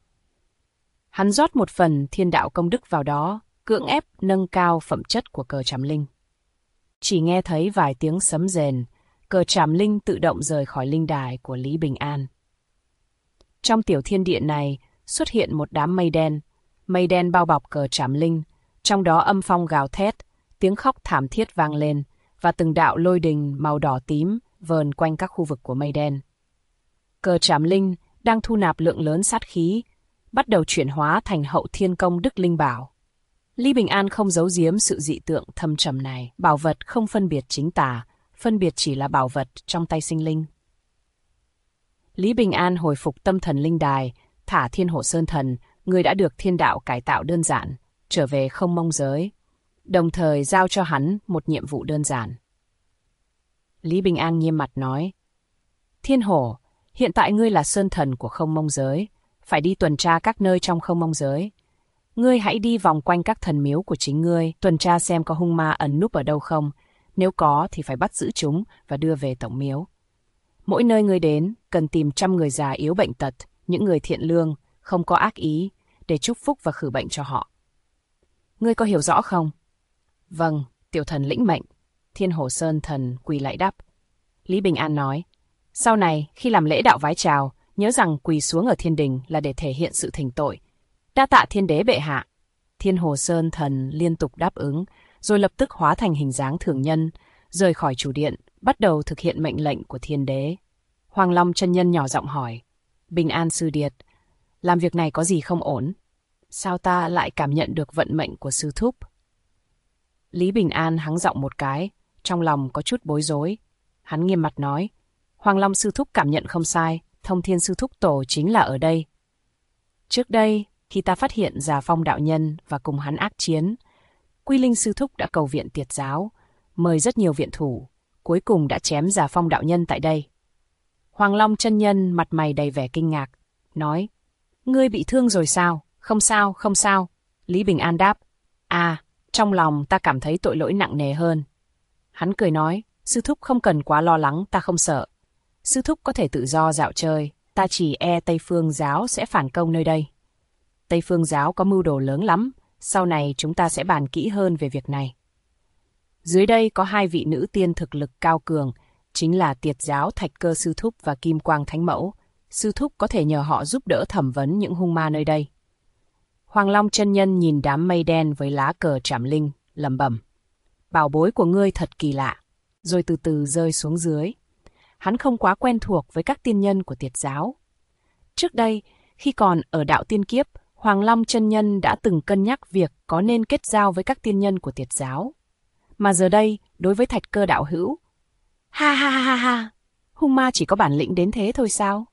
Hắn rót một phần thiên đạo công đức vào đó, cưỡng ép nâng cao phẩm chất của cờ Trảm Linh. Chỉ nghe thấy vài tiếng sấm rền, cờ Trảm Linh tự động rời khỏi linh đài của Lý Bình An. Trong tiểu thiên địa này xuất hiện một đám mây đen bao bọc cờ Trảm Linh, trong đó âm phong gào thét, tiếng khóc thảm thiết vang lên, và từng đạo lôi đình màu đỏ tím vờn quanh các khu vực của mây đen. Cờ Trảm Linh đang thu nạp lượng lớn sát khí, bắt đầu chuyển hóa thành hậu thiên công đức linh bảo. Lý Bình An không giấu giếm sự dị tượng thâm trầm này, bảo vật không phân biệt chính tà, phân biệt chỉ là bảo vật trong tay sinh linh. Lý Bình An hồi phục tâm thần linh đài, thả Thiên Hổ Sơn Thần, người đã được thiên đạo cải tạo đơn giản, trở về Không Mông giới, đồng thời giao cho hắn một nhiệm vụ đơn giản. Lý Bình An nghiêm mặt nói, Thiên Hổ, hiện tại ngươi là Sơn Thần của Không Mông giới, phải đi tuần tra các nơi trong Không Mông giới. Ngươi hãy đi vòng quanh các thần miếu của chính ngươi, tuần tra xem có hung ma ẩn núp ở đâu không. Nếu có thì phải bắt giữ chúng và đưa về tổng miếu. Mỗi nơi ngươi đến, cần tìm 100 người già yếu bệnh tật, những người thiện lương, không có ác ý, để chúc phúc và khử bệnh cho họ. Ngươi có hiểu rõ không? Vâng, tiểu thần lĩnh mệnh. Thiên Hổ Sơn Thần quỳ lạy đáp. Lý Bình An nói, sau này khi làm lễ đạo vái chào, nhớ rằng quỳ xuống ở thiên đình là để thể hiện sự thỉnh tội. Đa tạ thiên đế bệ hạ. Thiên Hồ Sơn Thần liên tục đáp ứng, rồi lập tức hóa thành hình dáng thường nhân, rời khỏi chủ điện, bắt đầu thực hiện mệnh lệnh của thiên đế. Hoàng Long chân nhân nhỏ giọng hỏi, Bình An sư điệt, làm việc này có gì không ổn? Sao ta lại cảm nhận được vận mệnh của sư thúc? Lý Bình An hắng giọng một cái, trong lòng có chút bối rối. Hắn nghiêm mặt nói, Hoàng Long sư thúc cảm nhận không sai, Thông Thiên sư thúc tổ chính là ở đây. Trước đây, khi ta phát hiện Già Phong đạo nhân và cùng hắn ác chiến, Quy Linh sư thúc đã cầu viện Tiệt giáo, mời rất nhiều viện thủ, cuối cùng đã chém Già Phong đạo nhân tại đây. Hoàng Long chân nhân mặt mày đầy vẻ kinh ngạc, nói, ngươi bị thương rồi sao? Không sao, không sao. Lý Bình An đáp, trong lòng ta cảm thấy tội lỗi nặng nề hơn. Hắn cười nói, sư thúc không cần quá lo lắng, ta không sợ. Sư thúc có thể tự do dạo chơi, ta chỉ e Tây Phương giáo sẽ phản công nơi đây. Tây Phương giáo có mưu đồ lớn lắm, sau này chúng ta sẽ bàn kỹ hơn về việc này. Dưới đây có 2 vị nữ tiên thực lực cao cường, chính là Tiệt giáo Thạch Cơ sư thúc và Kim Quang Thánh Mẫu. Sư thúc có thể nhờ họ giúp đỡ thẩm vấn những hung ma nơi đây. Hoàng Long chân nhân nhìn đám mây đen với lá cờ Trảm Linh, lẩm bẩm, bảo bối của ngươi thật kỳ lạ, rồi từ từ rơi xuống dưới. Hắn không quá quen thuộc với các tiên nhân của Tiệt giáo. Trước đây, khi còn ở đạo tiên kiếp, Hoàng Long chân nhân đã từng cân nhắc việc có nên kết giao với các tiên nhân của Tiệt giáo. Mà giờ đây, đối với Thạch Cơ đạo hữu, ha, hung ma chỉ có bản lĩnh đến thế thôi sao?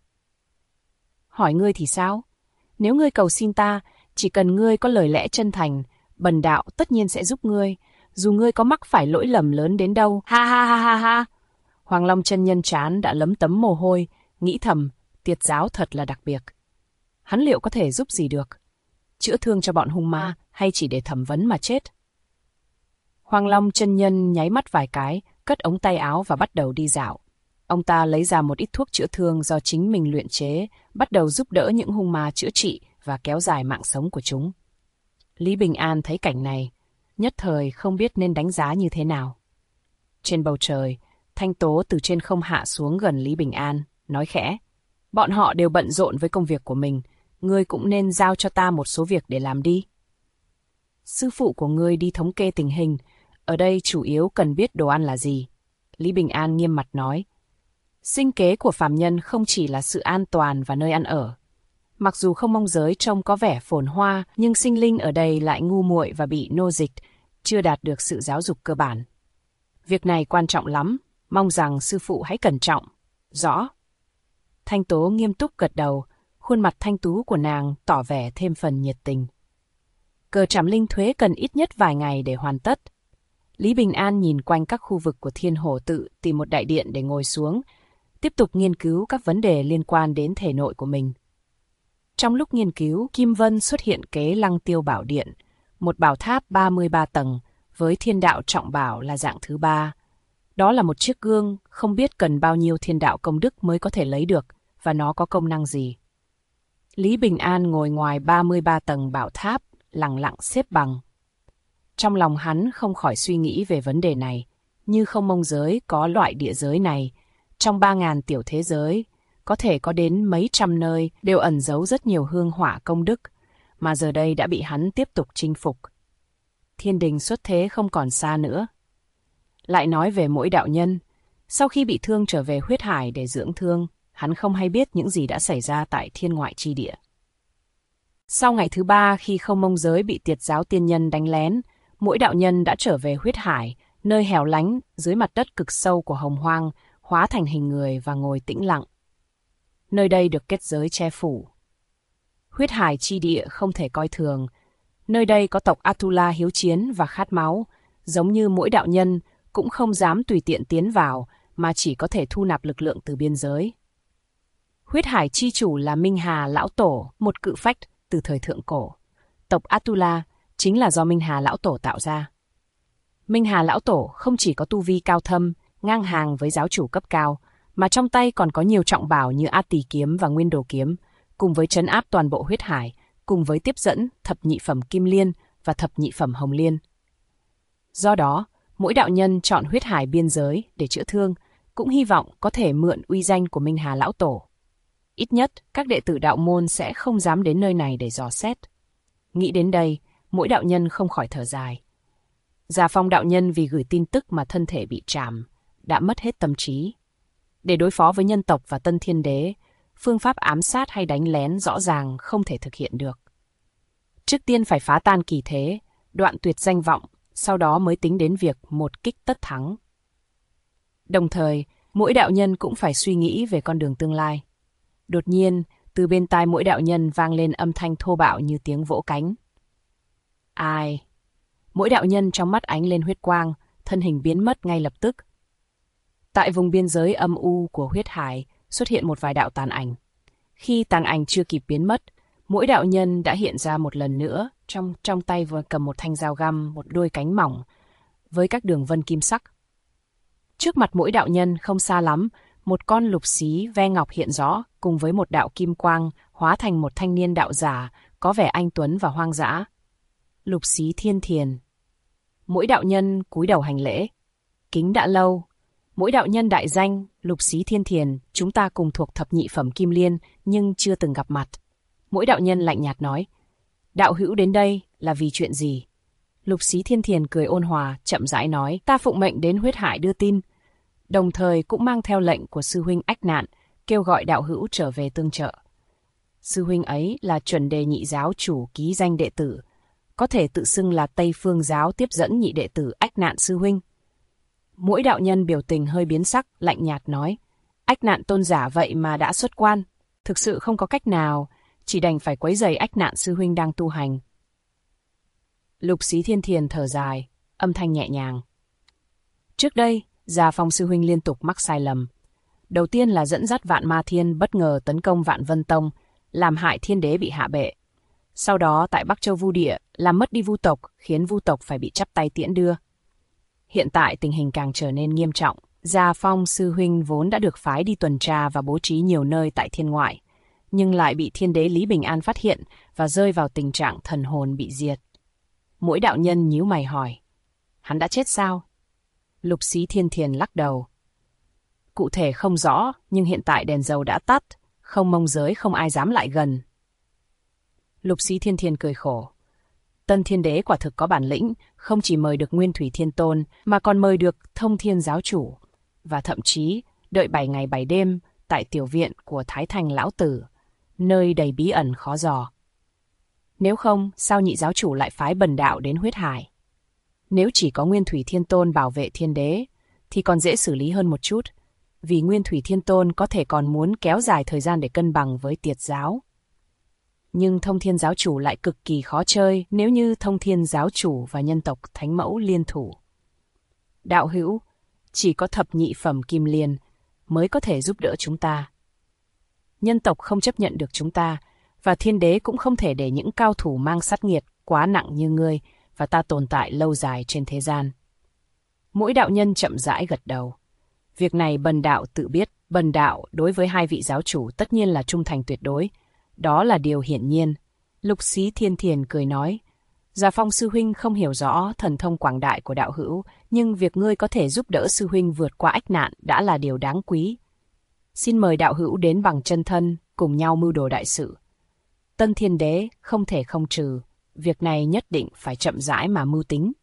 Hỏi ngươi thì sao? Nếu ngươi cầu xin ta, chỉ cần ngươi có lời lẽ chân thành, bần đạo tất nhiên sẽ giúp ngươi, dù ngươi có mắc phải lỗi lầm lớn đến đâu. Ha. Hoàng Long chân nhân trán đã lấm tấm mồ hôi, nghĩ thầm, Tiệt giáo thật là đặc biệt. Hắn liệu có thể giúp gì được? Chữa thương cho bọn hung ma hay chỉ để thẩm vấn mà chết? Hoàng Long chân nhân nháy mắt vài cái, cất ống tay áo và bắt đầu đi dạo. Ông ta lấy ra một ít thuốc chữa thương do chính mình luyện chế, bắt đầu giúp đỡ những hung ma chữa trị và kéo dài mạng sống của chúng. Lý Bình An thấy cảnh này, nhất thời không biết nên đánh giá như thế nào. Trên bầu trời, Thanh Tố từ trên không hạ xuống gần Lý Bình An, nói khẽ, bọn họ đều bận rộn với công việc của mình, ngươi cũng nên giao cho ta một số việc để làm đi. Sư phụ của ngươi đi thống kê tình hình, ở đây chủ yếu cần biết đồ ăn là gì. Lý Bình An nghiêm mặt nói, sinh kế của phàm nhân không chỉ là sự an toàn và nơi ăn ở. Mặc dù Không Mông giới trông có vẻ phồn hoa, nhưng sinh linh ở đây lại ngu muội và bị nô dịch, chưa đạt được sự giáo dục cơ bản. Việc này quan trọng lắm, mong rằng sư phụ hãy cẩn trọng. Rõ. Thanh Tố nghiêm túc gật đầu, khuôn mặt thanh tú của nàng tỏ vẻ thêm phần nhiệt tình. Cờ Trảm Linh thuế cần ít nhất vài ngày để hoàn tất. Lý Bình An nhìn quanh các khu vực của Thiên Hổ tự tìm một đại điện để ngồi xuống, tiếp tục nghiên cứu các vấn đề liên quan đến thể nội của mình. Trong lúc nghiên cứu, Kim Vân xuất hiện kế Lăng Tiêu Bảo Điện, một bảo tháp 33 tầng với thiên đạo trọng bảo là dạng thứ 3. Đó là một chiếc gương không biết cần bao nhiêu thiên đạo công đức mới có thể lấy được, và nó có công năng gì. Lý Bình An ngồi ngoài 33 tầng bảo tháp, lặng lặng xếp bằng. Trong lòng hắn không khỏi suy nghĩ về vấn đề này, như không mông giới có loại địa giới này, trong 3.000 tiểu thế giới, có thể có đến mấy trăm nơi đều ẩn giấu rất nhiều hương hỏa công đức, mà giờ đây đã bị hắn tiếp tục chinh phục. Thiên đình xuất thế không còn xa nữa. Lại nói về mỗi đạo nhân, sau khi bị thương trở về huyết hải để dưỡng thương, hắn không hay biết những gì đã xảy ra tại thiên ngoại chi địa. Sau ngày thứ 3 khi không mông giới bị Tiệt giáo tiên nhân đánh lén, mỗi đạo nhân đã trở về huyết hải, nơi hẻo lánh dưới mặt đất cực sâu của hồng hoang, hóa thành hình người và ngồi tĩnh lặng. Nơi đây được kết giới che phủ. Huyết hải chi địa không thể coi thường. Nơi đây có tộc Atula hiếu chiến và khát máu, giống như mỗi đạo nhân cũng không dám tùy tiện tiến vào, mà chỉ có thể thu nạp lực lượng từ biên giới. Huyết hải chi chủ là Minh Hà Lão Tổ, một cự phách từ thời thượng cổ. Tộc Atula chính là do Minh Hà Lão Tổ tạo ra. Minh Hà Lão Tổ không chỉ có tu vi cao thâm, ngang hàng với giáo chủ cấp cao, mà trong tay còn có nhiều trọng bảo như A Tỳ kiếm và Nguyên Đồ kiếm, cùng với trấn áp toàn bộ huyết hải, cùng với tiếp dẫn thập nhị phẩm Kim Liên và thập nhị phẩm Hồng Liên. Do đó, mỗi đạo nhân chọn huyết hải biên giới để chữa thương, cũng hy vọng có thể mượn uy danh của Minh Hà Lão Tổ. Ít nhất, các đệ tử đạo môn sẽ không dám đến nơi này để dò xét. Nghĩ đến đây, mỗi đạo nhân không khỏi thở dài. Già Phong đạo nhân vì gửi tin tức mà thân thể bị trảm, đã mất hết tâm trí. Để đối phó với nhân tộc và Tân Thiên Đế, phương pháp ám sát hay đánh lén rõ ràng không thể thực hiện được. Trước tiên phải phá tan kỳ thế, đoạn tuyệt danh vọng, sau đó mới tính đến việc một kích tất thắng. Đồng thời, mỗi đạo nhân cũng phải suy nghĩ về con đường tương lai. Đột nhiên, từ bên tai mỗi đạo nhân vang lên âm thanh thô bạo như tiếng vỗ cánh. Ai? Mỗi đạo nhân trong mắt ánh lên huyết quang, thân hình biến mất ngay lập tức. Tại vùng biên giới âm u của huyết hải xuất hiện một vài đạo tàn ảnh. Khi tàn ảnh chưa kịp biến mất, mỗi đạo nhân đã hiện ra một lần nữa, trong tay vừa cầm một thanh dao găm, một đôi cánh mỏng, với các đường vân kim sắc. Trước mặt mỗi đạo nhân không xa lắm, một con lục xí ve ngọc hiện rõ, cùng với một đạo kim quang hóa thành một thanh niên đạo giả, có vẻ anh tuấn và hoang dã. Lục xí Thiên Thiền. Mỗi đạo nhân cúi đầu hành lễ. Kính đã lâu. Mỗi đạo nhân đại danh, Lục xí Thiên Thiền, chúng ta cùng thuộc thập nhị phẩm Kim Liên, nhưng chưa từng gặp mặt. Mỗi đạo nhân lạnh nhạt nói, đạo hữu đến đây là vì chuyện gì? Lục xí Thiên Thiền cười ôn hòa, chậm rãi nói, ta phụng mệnh đến huyết hải đưa tin, đồng thời cũng mang theo lệnh của sư huynh Ách Nạn, kêu gọi đạo hữu trở về tương trợ. Sư huynh ấy là chuẩn đề nhị giáo chủ ký danh đệ tử, có thể tự xưng là Tây Phương giáo tiếp dẫn nhị đệ tử Ách Nạn sư huynh. Mỗi đạo nhân biểu tình hơi biến sắc, lạnh nhạt nói, Ách Nạn tôn giả vậy mà đã xuất quan, thực sự không có cách nào, chỉ đành phải quấy rầy Ách Nạn sư huynh đang tu hành. Lục xí Thiên Thiền thở dài, âm thanh nhẹ nhàng. Trước đây, Già Phong sư huynh liên tục mắc sai lầm. Đầu tiên là dẫn dắt Vạn Ma Thiên bất ngờ tấn công Vạn Vân Tông, làm hại Thiên Đế bị hạ bệ. Sau đó tại Bắc Châu Vu Địa làm mất đi Vu tộc, khiến Vu tộc phải bị chắp tay tiễn đưa. Hiện tại tình hình càng trở nên nghiêm trọng. Già Phong sư huynh vốn đã được phái đi tuần tra và bố trí nhiều nơi tại thiên ngoại, nhưng lại bị Thiên Đế Lý Bình An phát hiện và rơi vào tình trạng thần hồn bị diệt. Mỗi đạo nhân nhíu mày hỏi, hắn đã chết sao? Lục xí Thiên Thiền lắc đầu. Cụ thể không rõ, nhưng hiện tại đèn dầu đã tắt, không mông giới không ai dám lại gần. Lục xí Thiên Thiền cười khổ. Tân Thiên Đế quả thực có bản lĩnh, không chỉ mời được Nguyên Thủy Thiên Tôn, mà còn mời được Thông Thiên Giáo Chủ, và thậm chí đợi 7 ngày 7 đêm tại tiểu viện của Thái Thành Lão Tử, nơi đầy bí ẩn khó dò. Nếu không, sao nhị giáo chủ lại phái Bần Đạo đến huyết hải? Nếu chỉ có Nguyên Thủy Thiên Tôn bảo vệ Thiên Đế, thì còn dễ xử lý hơn một chút, vì Nguyên Thủy Thiên Tôn có thể còn muốn kéo dài thời gian để cân bằng với Tiệt giáo. Nhưng Thông Thiên Giáo Chủ lại cực kỳ khó chơi nếu như Thông Thiên Giáo Chủ và nhân tộc Thánh Mẫu liên thủ. Đạo hữu, chỉ có thập nhị phẩm Kim Liên mới có thể giúp đỡ chúng ta. Nhân tộc không chấp nhận được chúng ta, Và thiên đế cũng không thể để những cao thủ mang sát nghiệt quá nặng như ngươi và ta tồn tại lâu dài trên thế gian. Mỗi đạo nhân chậm rãi gật đầu. Việc này Bần đạo tự biết, Bần đạo đối với hai vị giáo chủ tất nhiên là trung thành tuyệt đối. Đó là điều hiển nhiên. Lục Xí Thiên Thiền cười nói, Gia Phong sư huynh không hiểu rõ thần thông quảng đại của đạo hữu, nhưng việc ngươi có thể giúp đỡ sư huynh vượt qua ách nạn đã là điều đáng quý. Xin mời đạo hữu đến bằng chân thân, cùng nhau mưu đồ đại sự. Tân Thiên Đế không thể không trừ, việc này nhất định phải chậm rãi mà mưu tính.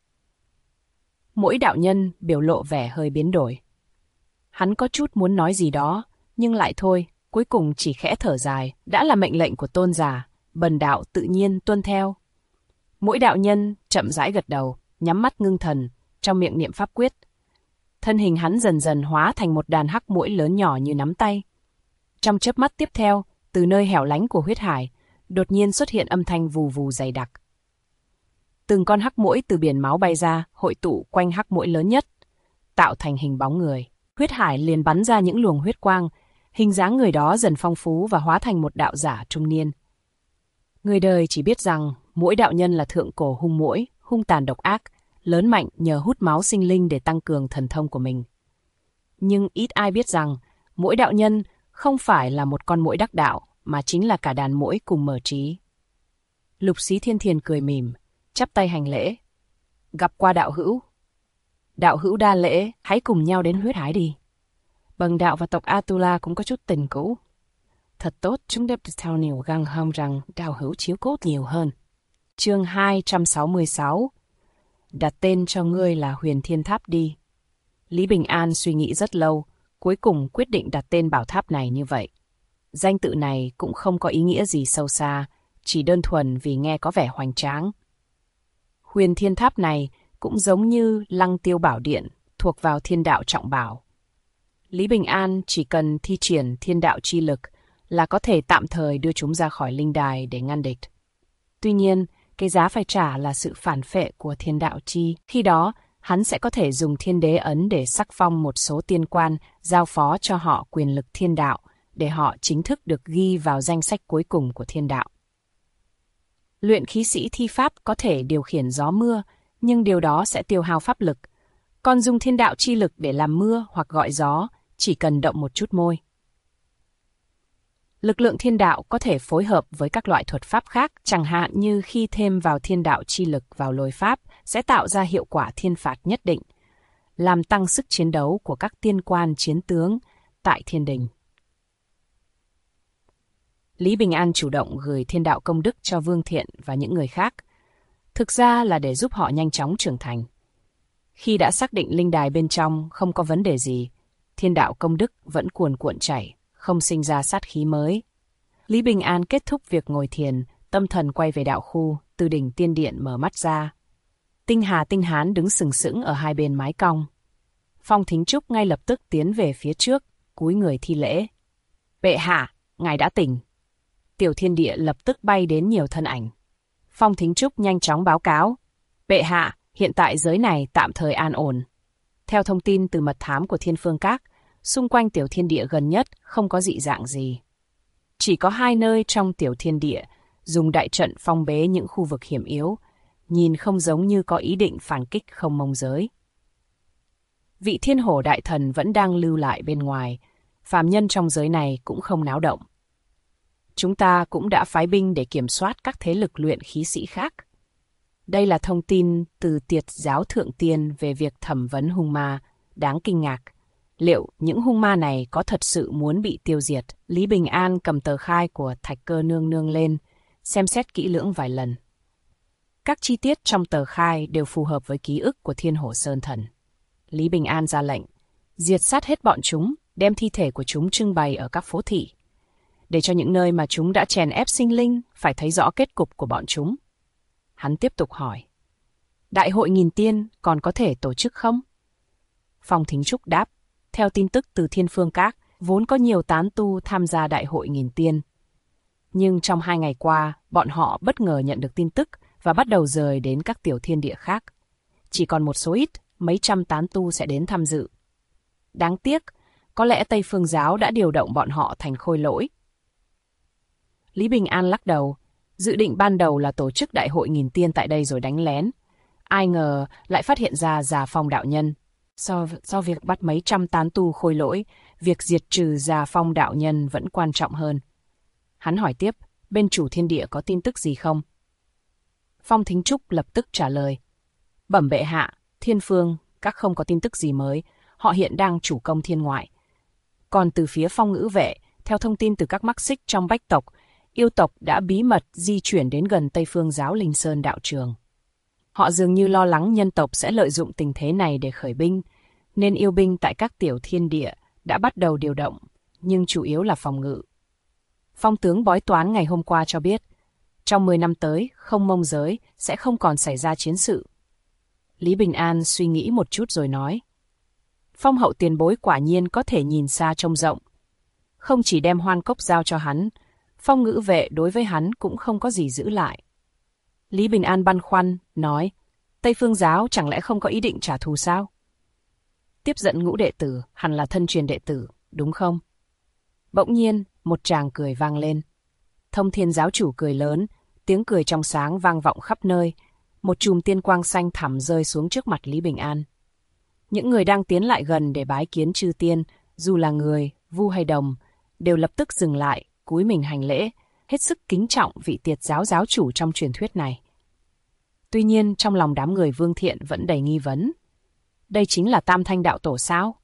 Mỗi đạo nhân biểu lộ vẻ hơi biến đổi. Hắn có chút muốn nói gì đó, nhưng lại thôi, cuối cùng chỉ khẽ thở dài, đã là mệnh lệnh của tôn giả, Bần đạo tự nhiên tuân theo. Mỗi đạo nhân chậm rãi gật đầu, nhắm mắt ngưng thần, trong miệng niệm pháp quyết. Thân hình hắn dần dần hóa thành một đàn hắc muỗi lớn nhỏ như nắm tay. Trong chớp mắt tiếp theo, từ nơi hẻo lánh của huyết hải, đột nhiên xuất hiện âm thanh vù vù dày đặc. Từng con hắc muỗi từ biển máu bay ra, hội tụ quanh hắc muỗi lớn nhất, tạo thành hình bóng người. Huyết hải liền bắn ra những luồng huyết quang, hình dáng người đó dần phong phú và hóa thành một đạo giả trung niên. Người đời chỉ biết rằng mỗi đạo nhân là thượng cổ hung muỗi, hung tàn độc ác, lớn mạnh nhờ hút máu sinh linh để tăng cường thần thông của mình. Nhưng ít ai biết rằng mỗi đạo nhân không phải là một con muỗi đắc đạo, mà chính là cả đàn muỗi cùng mở trí. Lục Xí Thiên Thiền cười mỉm, chắp tay hành lễ. Gặp qua đạo hữu. Đạo hữu đa lễ, hãy cùng nhau đến huyết hải đi. Bần đạo và tộc Atula cũng có chút tình cũ. Thật tốt, chúng đẹp theo nhiều găng hâm rằng đạo hữu chiếu cốt nhiều hơn. Chương 266. Đặt tên cho ngươi là Huyền Thiên Tháp đi. Lý Bình An suy nghĩ rất lâu, cuối cùng quyết định đặt tên bảo tháp này như vậy. Danh tự này cũng không có ý nghĩa gì sâu xa, chỉ đơn thuần vì nghe có vẻ hoành tráng. Huyền Thiên Tháp này cũng giống như Lăng Tiêu Bảo Điện, thuộc vào thiên đạo trọng bảo. Lý Bình An chỉ cần thi triển thiên đạo chi lực là có thể tạm thời đưa chúng ra khỏi linh đài để ngăn địch. Tuy nhiên, cái giá phải trả là sự phản phệ của thiên đạo chi. Khi đó, hắn sẽ có thể dùng thiên đế ấn để sắc phong một số tiên quan, giao phó cho họ quyền lực thiên đạo, để họ chính thức được ghi vào danh sách cuối cùng của thiên đạo. Luyện khí sĩ thi pháp có thể điều khiển gió mưa, nhưng điều đó sẽ tiêu hao pháp lực. Còn dùng thiên đạo chi lực để làm mưa hoặc gọi gió, chỉ cần động một chút môi. Lực lượng thiên đạo có thể phối hợp với các loại thuật pháp khác, chẳng hạn như khi thêm vào thiên đạo chi lực vào lôi pháp, sẽ tạo ra hiệu quả thiên phạt nhất định, làm tăng sức chiến đấu của các tiên quan chiến tướng tại thiên đình. Lý Bình An chủ động gửi thiên đạo công đức cho Vương Thiện và những người khác, thực ra là để giúp họ nhanh chóng trưởng thành. Khi đã xác định linh đài bên trong không có vấn đề gì, thiên đạo công đức vẫn cuồn cuộn chảy, không sinh ra sát khí mới. Lý Bình An kết thúc việc ngồi thiền, tâm thần quay về đạo khu, từ đỉnh tiên điện mở mắt ra. Tinh Hà Tinh Hán đứng sừng sững ở hai bên mái cong. Phong Thính Trúc ngay lập tức tiến về phía trước, cúi người thi lễ. Bệ hạ, ngài đã tỉnh. Tiểu thiên địa lập tức bay đến nhiều thân ảnh. Phong Thính Trúc nhanh chóng báo cáo. Bệ hạ, hiện tại giới này tạm thời an ổn. Theo thông tin từ mật thám của Thiên Phương Các, xung quanh tiểu thiên địa gần nhất không có dị dạng gì. Chỉ có hai nơi trong tiểu thiên địa dùng đại trận phong bế những khu vực hiểm yếu, nhìn không giống như có ý định phản kích không mông giới. Vị thiên hổ đại thần vẫn đang lưu lại bên ngoài, phàm nhân trong giới này cũng không náo động. Chúng ta cũng đã phái binh để kiểm soát các thế lực luyện khí sĩ khác. Đây là thông tin từ Tiệt giáo Thượng Tiên về việc thẩm vấn hung ma, đáng kinh ngạc. Liệu những hung ma này có thật sự muốn bị tiêu diệt? Lý Bình An cầm tờ khai của Thạch Cơ Nương Nương lên, xem xét kỹ lưỡng vài lần. Các chi tiết trong tờ khai đều phù hợp với ký ức của Thiên Hổ Sơn Thần. Lý Bình An ra lệnh, diệt sát hết bọn chúng, đem thi thể của chúng trưng bày ở các phố thị, để cho những nơi mà chúng đã chèn ép sinh linh phải thấy rõ kết cục của bọn chúng. Hắn tiếp tục hỏi, Đại hội nghìn tiên còn có thể tổ chức không? Phong Thính Trúc đáp, theo tin tức từ Thiên Phương Các, vốn có nhiều tán tu tham gia Đại hội nghìn tiên. Nhưng trong 2 ngày qua, bọn họ bất ngờ nhận được tin tức và bắt đầu rời đến các tiểu thiên địa khác. Chỉ còn một số ít, mấy trăm tán tu sẽ đến tham dự. Đáng tiếc, có lẽ Tây Phương Giáo đã điều động bọn họ thành khôi lỗi. Lý Bình An lắc đầu. Dự định ban đầu là tổ chức đại hội nghìn tiên tại đây rồi đánh lén. Ai ngờ lại phát hiện ra Già Phong đạo nhân. Do việc bắt mấy trăm tán tu khôi lỗi, việc diệt trừ Già Phong đạo nhân vẫn quan trọng hơn. Hắn hỏi tiếp, bên chủ thiên địa có tin tức gì không? Phong Thính Trúc lập tức trả lời. Bẩm bệ hạ, Thiên Phương, các không có tin tức gì mới, họ hiện đang chủ công thiên ngoại. Còn từ phía Phong Ngữ Vệ, theo thông tin từ các mắc xích trong bách tộc, yêu tộc đã bí mật di chuyển đến gần Tây Phương Giáo Linh Sơn đạo trường. Họ dường như lo lắng nhân tộc sẽ lợi dụng tình thế này để khởi binh, nên yêu binh tại các tiểu thiên địa đã bắt đầu điều động, nhưng chủ yếu là phòng ngự. Phong tướng bói toán ngày hôm qua cho biết, trong 10 năm tới, không mông giới sẽ không còn xảy ra chiến sự. Lý Bình An suy nghĩ một chút rồi nói. Phong hậu tiền bối quả nhiên có thể nhìn xa trông rộng. Không chỉ đem Hoan Cốc giao cho hắn, Phong Ngữ Vệ đối với hắn cũng không có gì giữ lại. Lý Bình An băn khoăn, nói, Tây Phương Giáo chẳng lẽ không có ý định trả thù sao? Tiếp dẫn Ngũ đệ tử hẳn là thân truyền đệ tử, đúng không? Bỗng nhiên, một tràng cười vang lên. Thông Thiên giáo chủ cười lớn, tiếng cười trong sáng vang vọng khắp nơi. Một chùm tiên quang xanh thẳm rơi xuống trước mặt Lý Bình An. Những người đang tiến lại gần để bái kiến chư tiên, dù là người, vu hay đồng, đều lập tức dừng lại, cúi mình hành lễ, hết sức kính trọng vị Tiệt giáo giáo chủ trong truyền thuyết này. Tuy nhiên, trong lòng đám người Vương Thiện vẫn đầy nghi vấn. Đây chính là Tam Thanh đạo tổ sao?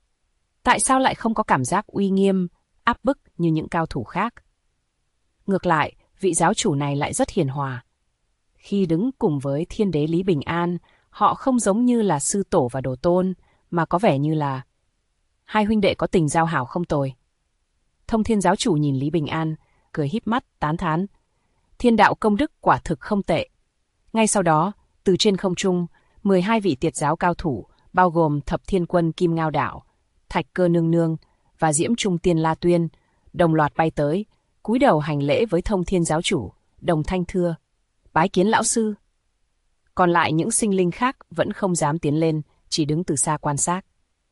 Tại sao lại không có cảm giác uy nghiêm, áp bức như những cao thủ khác? Ngược lại, vị giáo chủ này lại rất hiền hòa. Khi đứng cùng với thiên đế Lý Bình An, họ không giống như là sư tổ và đồ tôn, mà có vẻ như là hai huynh đệ có tình giao hảo không tồi. Thông Thiên giáo chủ nhìn Lý Bình An, cười híp mắt, tán thán. Thiên đạo công đức quả thực không tệ. Ngay sau đó, từ trên không trung, 12 vị Tiệt giáo cao thủ, bao gồm Thập Thiên Quân Kim Ngao Đảo, Thạch Cơ Nương Nương và Diễm Trung Tiên La Tuyên, đồng loạt bay tới, cúi đầu hành lễ với Thông Thiên giáo chủ, đồng thanh thưa, bái kiến lão sư. Còn lại những sinh linh khác vẫn không dám tiến lên, chỉ đứng từ xa quan sát.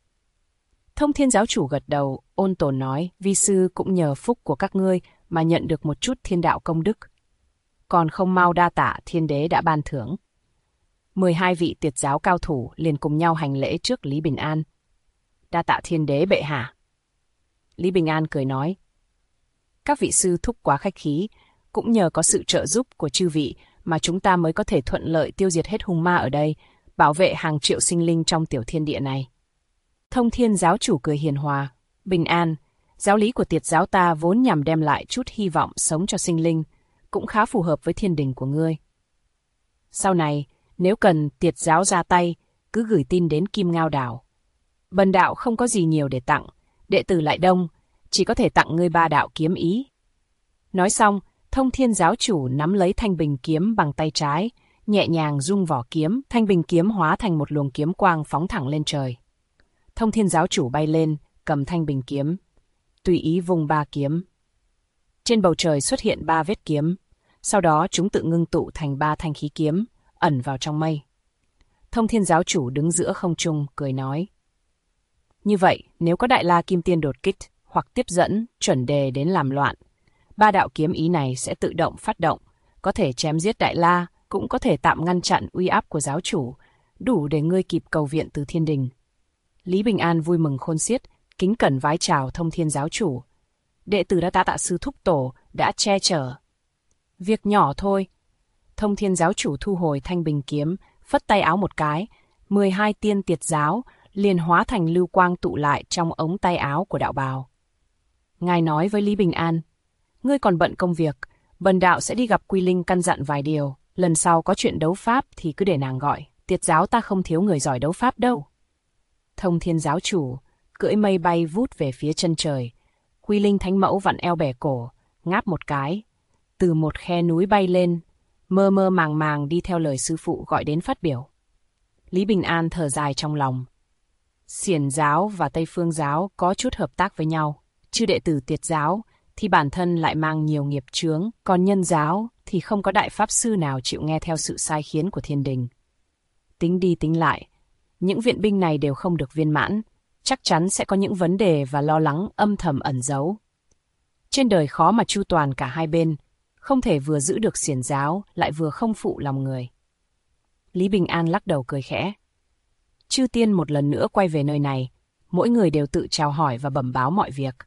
Thông Thiên giáo chủ gật đầu, ôn tồn nói, vi sư cũng nhờ phúc của các ngươi mà nhận được một chút thiên đạo công đức. Còn không mau đa tạ thiên đế đã ban thưởng. 12 vị Tiệt giáo cao thủ liền cùng nhau hành lễ trước Lý Bình An. Đa tạ thiên đế bệ hạ. Lý Bình An cười nói, các vị sư thúc quá khách khí, cũng nhờ có sự trợ giúp của chư vị mà chúng ta mới có thể thuận lợi tiêu diệt hết hung ma ở đây, bảo vệ hàng triệu sinh linh trong tiểu thiên địa này. Thông Thiên giáo chủ cười hiền hòa, Bình An, giáo lý của Tiệt giáo ta vốn nhằm đem lại chút hy vọng sống cho sinh linh, cũng khá phù hợp với thiên đình của ngươi. Sau này, nếu cần Tiệt giáo ra tay, cứ gửi tin đến Kim Ngao Đảo. Bần đạo không có gì nhiều để tặng, đệ tử lại đông, chỉ có thể tặng ngươi 3 đạo kiếm ý. Nói xong, Thông Thiên giáo chủ nắm lấy thanh bình kiếm bằng tay trái, nhẹ nhàng rung vỏ kiếm, thanh bình kiếm hóa thành một luồng kiếm quang phóng thẳng lên trời. Thông Thiên giáo chủ bay lên, cầm thanh bình kiếm, tùy ý vung 3 kiếm. Trên bầu trời xuất hiện 3 vết kiếm, sau đó chúng tự ngưng tụ thành 3 thanh khí kiếm, ẩn vào trong mây. Thông Thiên giáo chủ đứng giữa không trung, cười nói. Như vậy, nếu có Đại La Kim Tiên đột kích hoặc tiếp dẫn, chuẩn đề đến làm loạn, 3 đạo kiếm ý này sẽ tự động phát động, có thể chém giết Đại La, cũng có thể tạm ngăn chặn uy áp của giáo chủ, đủ để ngươi kịp cầu viện từ thiên đình. Lý Bình An vui mừng khôn xiết, kính cẩn vái chào Thông Thiên giáo chủ. Đệ tử đã tạ sư thúc tổ, đã che chở. Việc nhỏ thôi. Thông Thiên giáo chủ thu hồi thanh bình kiếm, phất tay áo một cái, 12 tiên Tiệt giáo liền hóa thành lưu quang tụ lại trong ống tay áo của đạo bào. Ngài nói với Lý Bình An, ngươi còn bận công việc, bần đạo sẽ đi gặp Quy Linh căn dặn vài điều, lần sau có chuyện đấu pháp thì cứ để nàng gọi, Tiệt giáo ta không thiếu người giỏi đấu pháp đâu. Thông Thiên giáo chủ cưỡi mây bay vút về phía chân trời, Quy Linh thánh mẫu vặn eo bẻ cổ, ngáp một cái, từ một khe núi bay lên, mơ mơ màng màng đi theo lời sư phụ gọi đến phát biểu. Lý Bình An thở dài trong lòng. Xiển giáo và Tây Phương giáo có chút hợp tác với nhau, chư đệ tử Tiệt giáo thì bản thân lại mang nhiều nghiệp chướng, còn Nhân giáo thì không có đại pháp sư nào chịu nghe theo sự sai khiến của thiên đình. Tính đi tính lại, những viện binh này đều không được viên mãn, chắc chắn sẽ có những vấn đề và lo lắng âm thầm ẩn giấu. Trên đời khó mà chu toàn cả hai bên, không thể vừa giữ được xiển giáo lại vừa không phụ lòng người. Lý Bình An lắc đầu cười khẽ. Chư tiên một lần nữa quay về nơi này, mỗi người đều tự chào hỏi và bẩm báo mọi việc.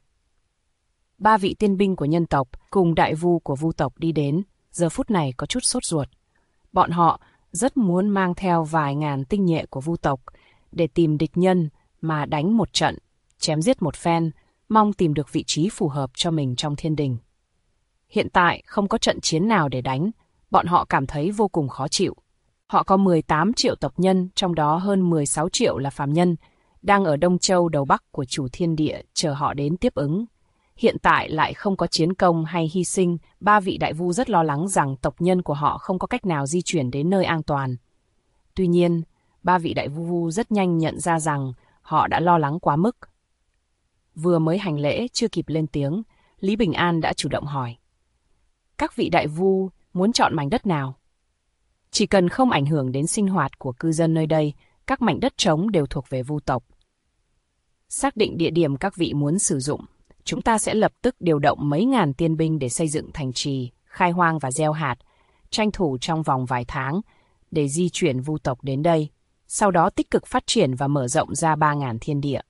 3 vị tiên binh của nhân tộc cùng đại vu của vu tộc đi đến, giờ phút này có chút sốt ruột. Bọn họ rất muốn mang theo vài ngàn tinh nhuệ của vu tộc để tìm địch nhân mà đánh một trận, chém giết một phen, mong tìm được vị trí phù hợp cho mình trong thiên đình. Hiện tại không có trận chiến nào để đánh, bọn họ cảm thấy vô cùng khó chịu. Họ có 18 triệu tộc nhân, trong đó hơn 16 triệu là phàm nhân, đang ở Đông Châu đầu Bắc của chủ thiên địa chờ họ đến tiếp ứng. Hiện tại lại không có chiến công hay hy sinh, 3 vị đại vu rất lo lắng rằng tộc nhân của họ không có cách nào di chuyển đến nơi an toàn. Tuy nhiên, 3 vị đại vu rất nhanh nhận ra rằng họ đã lo lắng quá mức. Vừa mới hành lễ chưa kịp lên tiếng, Lý Bình An đã chủ động hỏi. Các vị đại vu muốn chọn mảnh đất nào? Chỉ cần không ảnh hưởng đến sinh hoạt của cư dân nơi đây, các mảnh đất trống đều thuộc về vu tộc. Xác định địa điểm các vị muốn sử dụng, chúng ta sẽ lập tức điều động mấy ngàn tiên binh để xây dựng thành trì, khai hoang và gieo hạt, tranh thủ trong vòng vài tháng để di chuyển vu tộc đến đây, sau đó tích cực phát triển và mở rộng ra 3.000 thiên địa.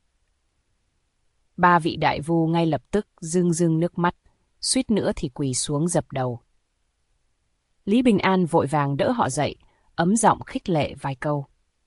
3 vị đại vu ngay lập tức rưng rưng nước mắt, suýt nữa thì quỳ xuống dập đầu. Lý Bình An vội vàng đỡ họ dậy, ấm giọng khích lệ vài câu.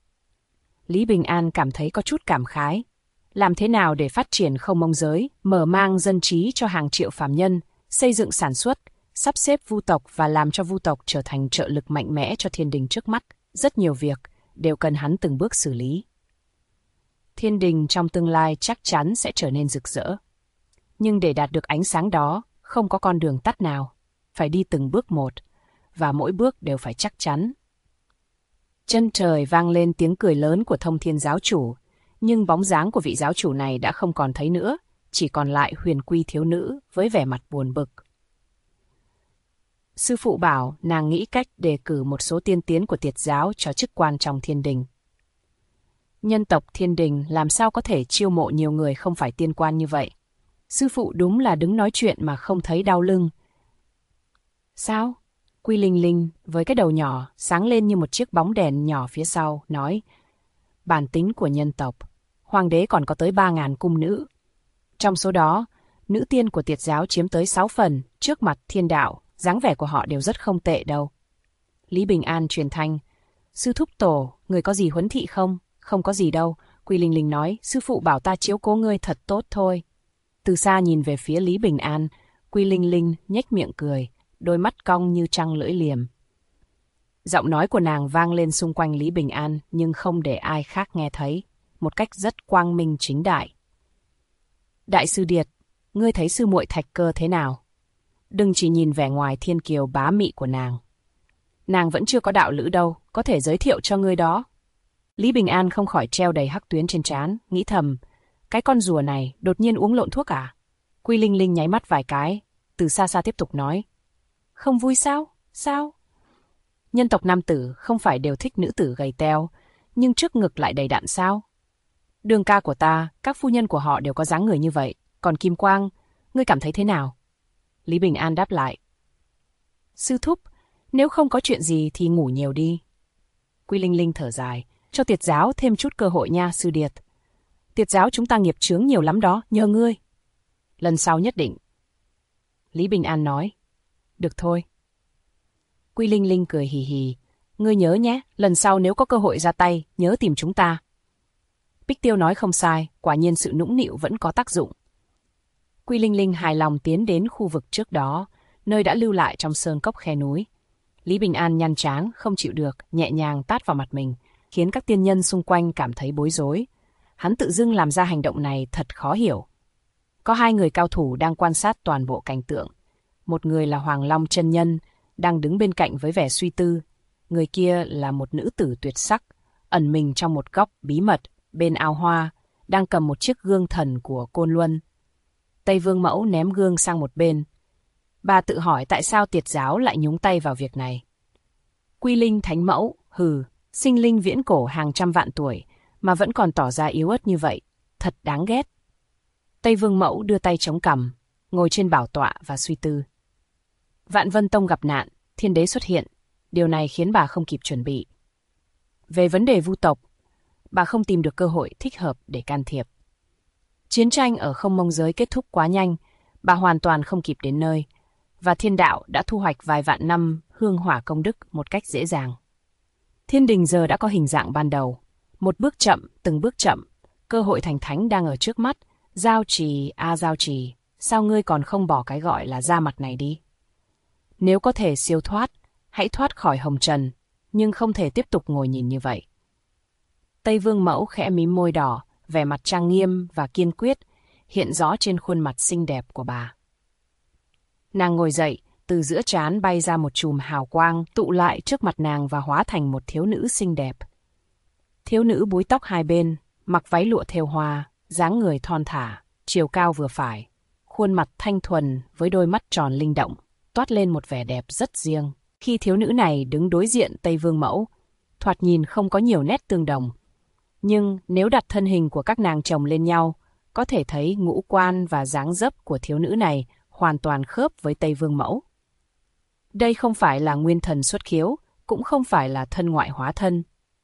Lý Bình An cảm thấy có chút cảm khái. Làm thế nào để phát triển không mông giới, mở mang dân trí cho hàng triệu phàm nhân, xây dựng sản xuất, sắp xếp vu tộc và làm cho vu tộc trở thành trợ lực mạnh mẽ cho thiên đình trước mắt. Rất nhiều việc đều cần hắn từng bước xử lý. Thiên đình trong tương lai chắc chắn sẽ trở nên rực rỡ. Nhưng để đạt được ánh sáng đó, không có con đường tắt nào. Phải đi từng bước một, và mỗi bước đều phải chắc chắn. Chân trời vang lên tiếng cười lớn của Thông Thiên giáo chủ, nhưng bóng dáng của vị giáo chủ này đã không còn thấy nữa, chỉ còn lại Huyền Quy thiếu nữ với vẻ mặt buồn bực. Sư phụ bảo nàng nghĩ cách đề cử một số tiên tiến của Tiệt giáo cho chức quan trong thiên đình. Nhân tộc thiên đình làm sao có thể chiêu mộ nhiều người không phải tiên quan như vậy? Sư phụ đúng là đứng nói chuyện mà không thấy đau lưng. Sao? Quy Linh Linh với cái đầu nhỏ sáng lên như một chiếc bóng đèn nhỏ phía sau, nói: bản tính của nhân tộc, hoàng đế còn có tới 3.000 cung nữ. Trong số đó, nữ tiên của Tiệt giáo chiếm tới 6 phần, trước mặt thiên đạo, dáng vẻ của họ đều rất không tệ đâu. Lý Bình An truyền thanh: sư thúc tổ, người có gì huấn thị không? Không có gì đâu, Quy Linh Linh nói, sư phụ bảo ta chiếu cố ngươi thật tốt thôi. Từ xa nhìn về phía Lý Bình An, Quy Linh Linh nhếch miệng cười, đôi mắt cong như trăng lưỡi liềm. Giọng nói của nàng vang lên xung quanh Lý Bình An nhưng không để ai khác nghe thấy, một cách rất quang minh chính đại. Đại sư Điệt, ngươi thấy sư muội Thạch Cơ thế nào? Đừng chỉ nhìn vẻ ngoài thiên kiều bá mị của nàng. Nàng vẫn chưa có đạo lữ đâu, có thể giới thiệu cho ngươi đó. Lý Bình An không khỏi treo đầy hắc tuyến trên trán, nghĩ thầm, cái con rùa này đột nhiên uống lộn thuốc à? Quy Linh Linh nháy mắt vài cái, từ xa xa tiếp tục nói. Không vui sao? Sao? Nhân tộc nam tử không phải đều thích nữ tử gầy teo, nhưng trước ngực lại đầy đặn sao? Đường ca của ta, các phu nhân của họ đều có dáng người như vậy, còn Kim Quang, ngươi cảm thấy thế nào? Lý Bình An đáp lại. Sư thúc, nếu không có chuyện gì thì ngủ nhiều đi. Quy Linh Linh thở dài, cho Tiệt giáo thêm chút cơ hội nha sư Điệt. Tiệt giáo chúng ta nghiệp chướng nhiều lắm đó, nhờ ngươi. Lần sau nhất định. Lý Bình An nói. Được thôi. Quy Linh Linh cười hì hì. Ngươi nhớ nhé, lần sau nếu có cơ hội ra tay, nhớ tìm chúng ta. Bích Tiêu nói không sai, quả nhiên sự nũng nịu vẫn có tác dụng. Quy Linh Linh hài lòng tiến đến khu vực trước đó, nơi đã lưu lại trong sơn cốc khe núi. Lý Bình An nhăn trán, không chịu được, nhẹ nhàng tát vào mặt mình, khiến các tiên nhân xung quanh cảm thấy bối rối. Hắn tự dưng làm ra hành động này thật khó hiểu. Có 2 người cao thủ đang quan sát toàn bộ cảnh tượng. Một người là Hoàng Long chân nhân, đang đứng bên cạnh với vẻ suy tư. Người kia là một nữ tử tuyệt sắc, ẩn mình trong một góc bí mật bên ao hoa, đang cầm một chiếc gương thần của Côn Luân. Tây Vương Mẫu ném gương sang một bên. Bà tự hỏi tại sao Tiệt giáo lại nhúng tay vào việc này. Quy Linh Thánh Mẫu, hừ, sinh linh viễn cổ hàng trăm vạn tuổi mà vẫn còn tỏ ra yếu ớt như vậy, thật đáng ghét. Tây Vương Mẫu đưa tay chống cằm, ngồi trên bảo tọa và suy tư. Vạn Vân Tông gặp nạn, thiên đế xuất hiện, điều này khiến bà không kịp chuẩn bị. Về vấn đề vu tộc, bà không tìm được cơ hội thích hợp để can thiệp. Chiến tranh ở Không Mông Giới kết thúc quá nhanh, bà hoàn toàn không kịp đến nơi, và thiên đạo đã thu hoạch vài vạn năm hương hỏa công đức một cách dễ dàng. Thiên đình giờ đã có hình dạng ban đầu, một bước chậm, từng bước chậm, cơ hội thành thánh đang ở trước mắt. Giao Trì, Giao Trì, sao ngươi còn không bỏ cái gọi là da mặt này đi? Nếu có thể siêu thoát, hãy thoát khỏi hồng trần, nhưng không thể tiếp tục ngồi nhìn như vậy. Tây Vương Mẫu khẽ mím môi đỏ, vẻ mặt trang nghiêm và kiên quyết, hiện rõ trên khuôn mặt xinh đẹp của bà. Nàng ngồi dậy, từ giữa trán bay ra một chùm hào quang, tụ lại trước mặt nàng và hóa thành một thiếu nữ xinh đẹp. Thiếu nữ búi tóc hai bên, mặc váy lụa thêu hoa, dáng người thon thả, chiều cao vừa phải, khuôn mặt thanh thuần với đôi mắt tròn linh động, toát lên một vẻ đẹp rất riêng. Khi thiếu nữ này đứng đối diện Tây Vương Mẫu, thoạt nhìn không có nhiều nét tương đồng. Nhưng nếu đặt thân hình của các nàng chồng lên nhau, có thể thấy ngũ quan và dáng dấp của thiếu nữ này hoàn toàn khớp với Tây Vương Mẫu. Đây không phải là nguyên thần xuất khiếu, cũng không phải là thân ngoại hóa thân.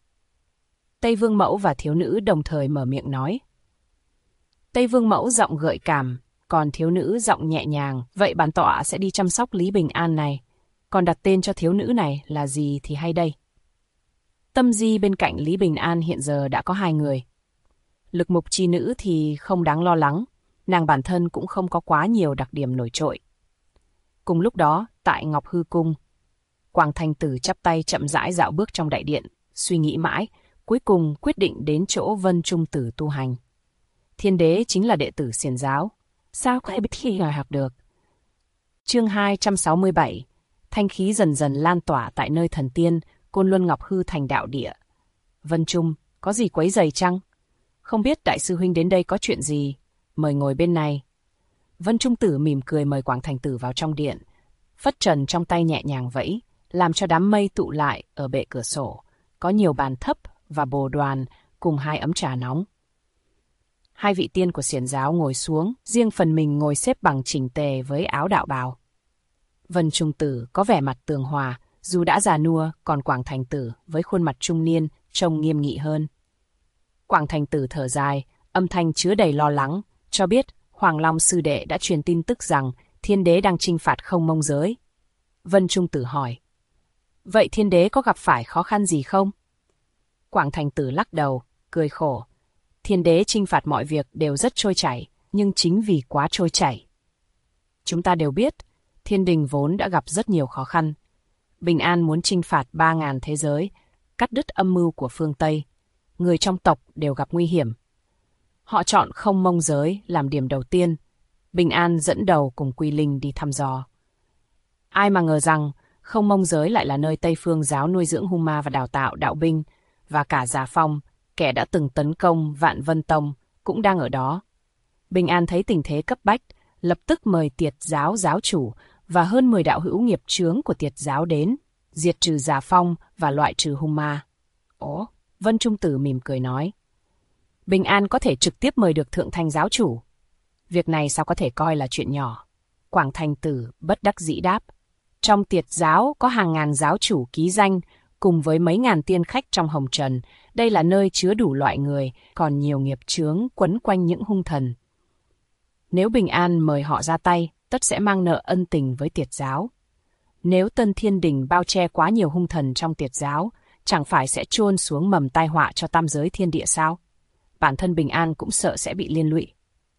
Tây Vương Mẫu và thiếu nữ đồng thời mở miệng nói. Tây Vương Mẫu giọng gợi cảm, còn thiếu nữ giọng nhẹ nhàng. Vậy bản tọa sẽ đi chăm sóc Lý Bình An này. Còn đặt tên cho thiếu nữ này là gì thì hay đây? Tâm Di bên cạnh Lý Bình An hiện giờ đã có 2 người. Lực mục chi nữ thì không đáng lo lắng, nàng bản thân cũng không có quá nhiều đặc điểm nổi trội. Cùng lúc đó, tại Ngọc Hư Cung, Quảng Thành Tử chắp tay chậm rãi dạo bước trong đại điện, suy nghĩ mãi, cuối cùng quyết định đến chỗ Vân Trung Tử tu hành. Thiên đế chính là đệ tử Xiển giáo, sao có thể biết khi ngài học được? Chương 267, thanh khí dần dần lan tỏa tại nơi thần tiên, Côn Luân Ngọc Hư thành đạo địa. Vân Trung, có gì quấy rầy chăng? Không biết đại sư huynh đến đây có chuyện gì, mời ngồi bên này. Vân Trung Tử mỉm cười mời Quảng Thành Tử vào trong điện, phất trần trong tay nhẹ nhàng vẫy, làm cho đám mây tụ lại ở bệ cửa sổ, có nhiều bàn thấp và bồ đoàn cùng 2 ấm trà nóng. 2 vị tiên của Xiển giáo ngồi xuống, riêng phần mình ngồi xếp bằng chỉnh tề với áo đạo bào. Vân Trung Tử có vẻ mặt tường hòa, dù đã già nua, còn Quảng Thành Tử với khuôn mặt trung niên trông nghiêm nghị hơn. Quảng Thành Tử thở dài, âm thanh chứa đầy lo lắng, cho biết Hoàng Long sư đệ đã truyền tin tức rằng thiên đế đang chinh phạt Không Mông Giới. Vân Trung Tử hỏi, vậy thiên đế có gặp phải khó khăn gì không? Quảng Thành Tử lắc đầu, cười khổ. Thiên đế chinh phạt mọi việc đều rất trôi chảy, nhưng chính vì quá trôi chảy. Chúng ta đều biết, thiên đình vốn đã gặp rất nhiều khó khăn. Bình An muốn chinh phạt 3.000 thế giới, cắt đứt âm mưu của phương Tây. Người trong tộc đều gặp nguy hiểm. Họ chọn Không Mông Giới làm điểm đầu tiên. Bình An dẫn đầu cùng Quy Linh đi thăm dò. Ai mà ngờ rằng Không Mông Giới lại là nơi Tây Phương giáo nuôi dưỡng hung ma và đào tạo đạo binh, và cả Giả Phong, kẻ đã từng tấn công Vạn Vân Tông, cũng đang ở đó. Bình An thấy tình thế cấp bách, lập tức mời Tiệt giáo giáo chủ và hơn 10 đạo hữu nghiệp chướng của Tiệt giáo đến, diệt trừ Giả Phong và loại trừ hung ma. Ồ, Vân Trung Tử mỉm cười nói. Bình An có thể trực tiếp mời được Thượng Thanh giáo chủ. Việc này sao có thể coi là chuyện nhỏ? Quảng Thành Tử bất đắc dĩ đáp. Trong Tiệt giáo có hàng ngàn giáo chủ ký danh, cùng với mấy ngàn tiên khách trong hồng trần. Đây là nơi chứa đủ loại người, còn nhiều nghiệp chướng quấn quanh những hung thần. Nếu Bình An mời họ ra tay, tất sẽ mang nợ ân tình với Tiệt giáo. Nếu Tân Thiên Đình bao che quá nhiều hung thần trong Tiệt giáo, chẳng phải sẽ chôn xuống mầm tai họa cho tam giới thiên địa sao? Bản thân Bình An cũng sợ sẽ bị liên lụy.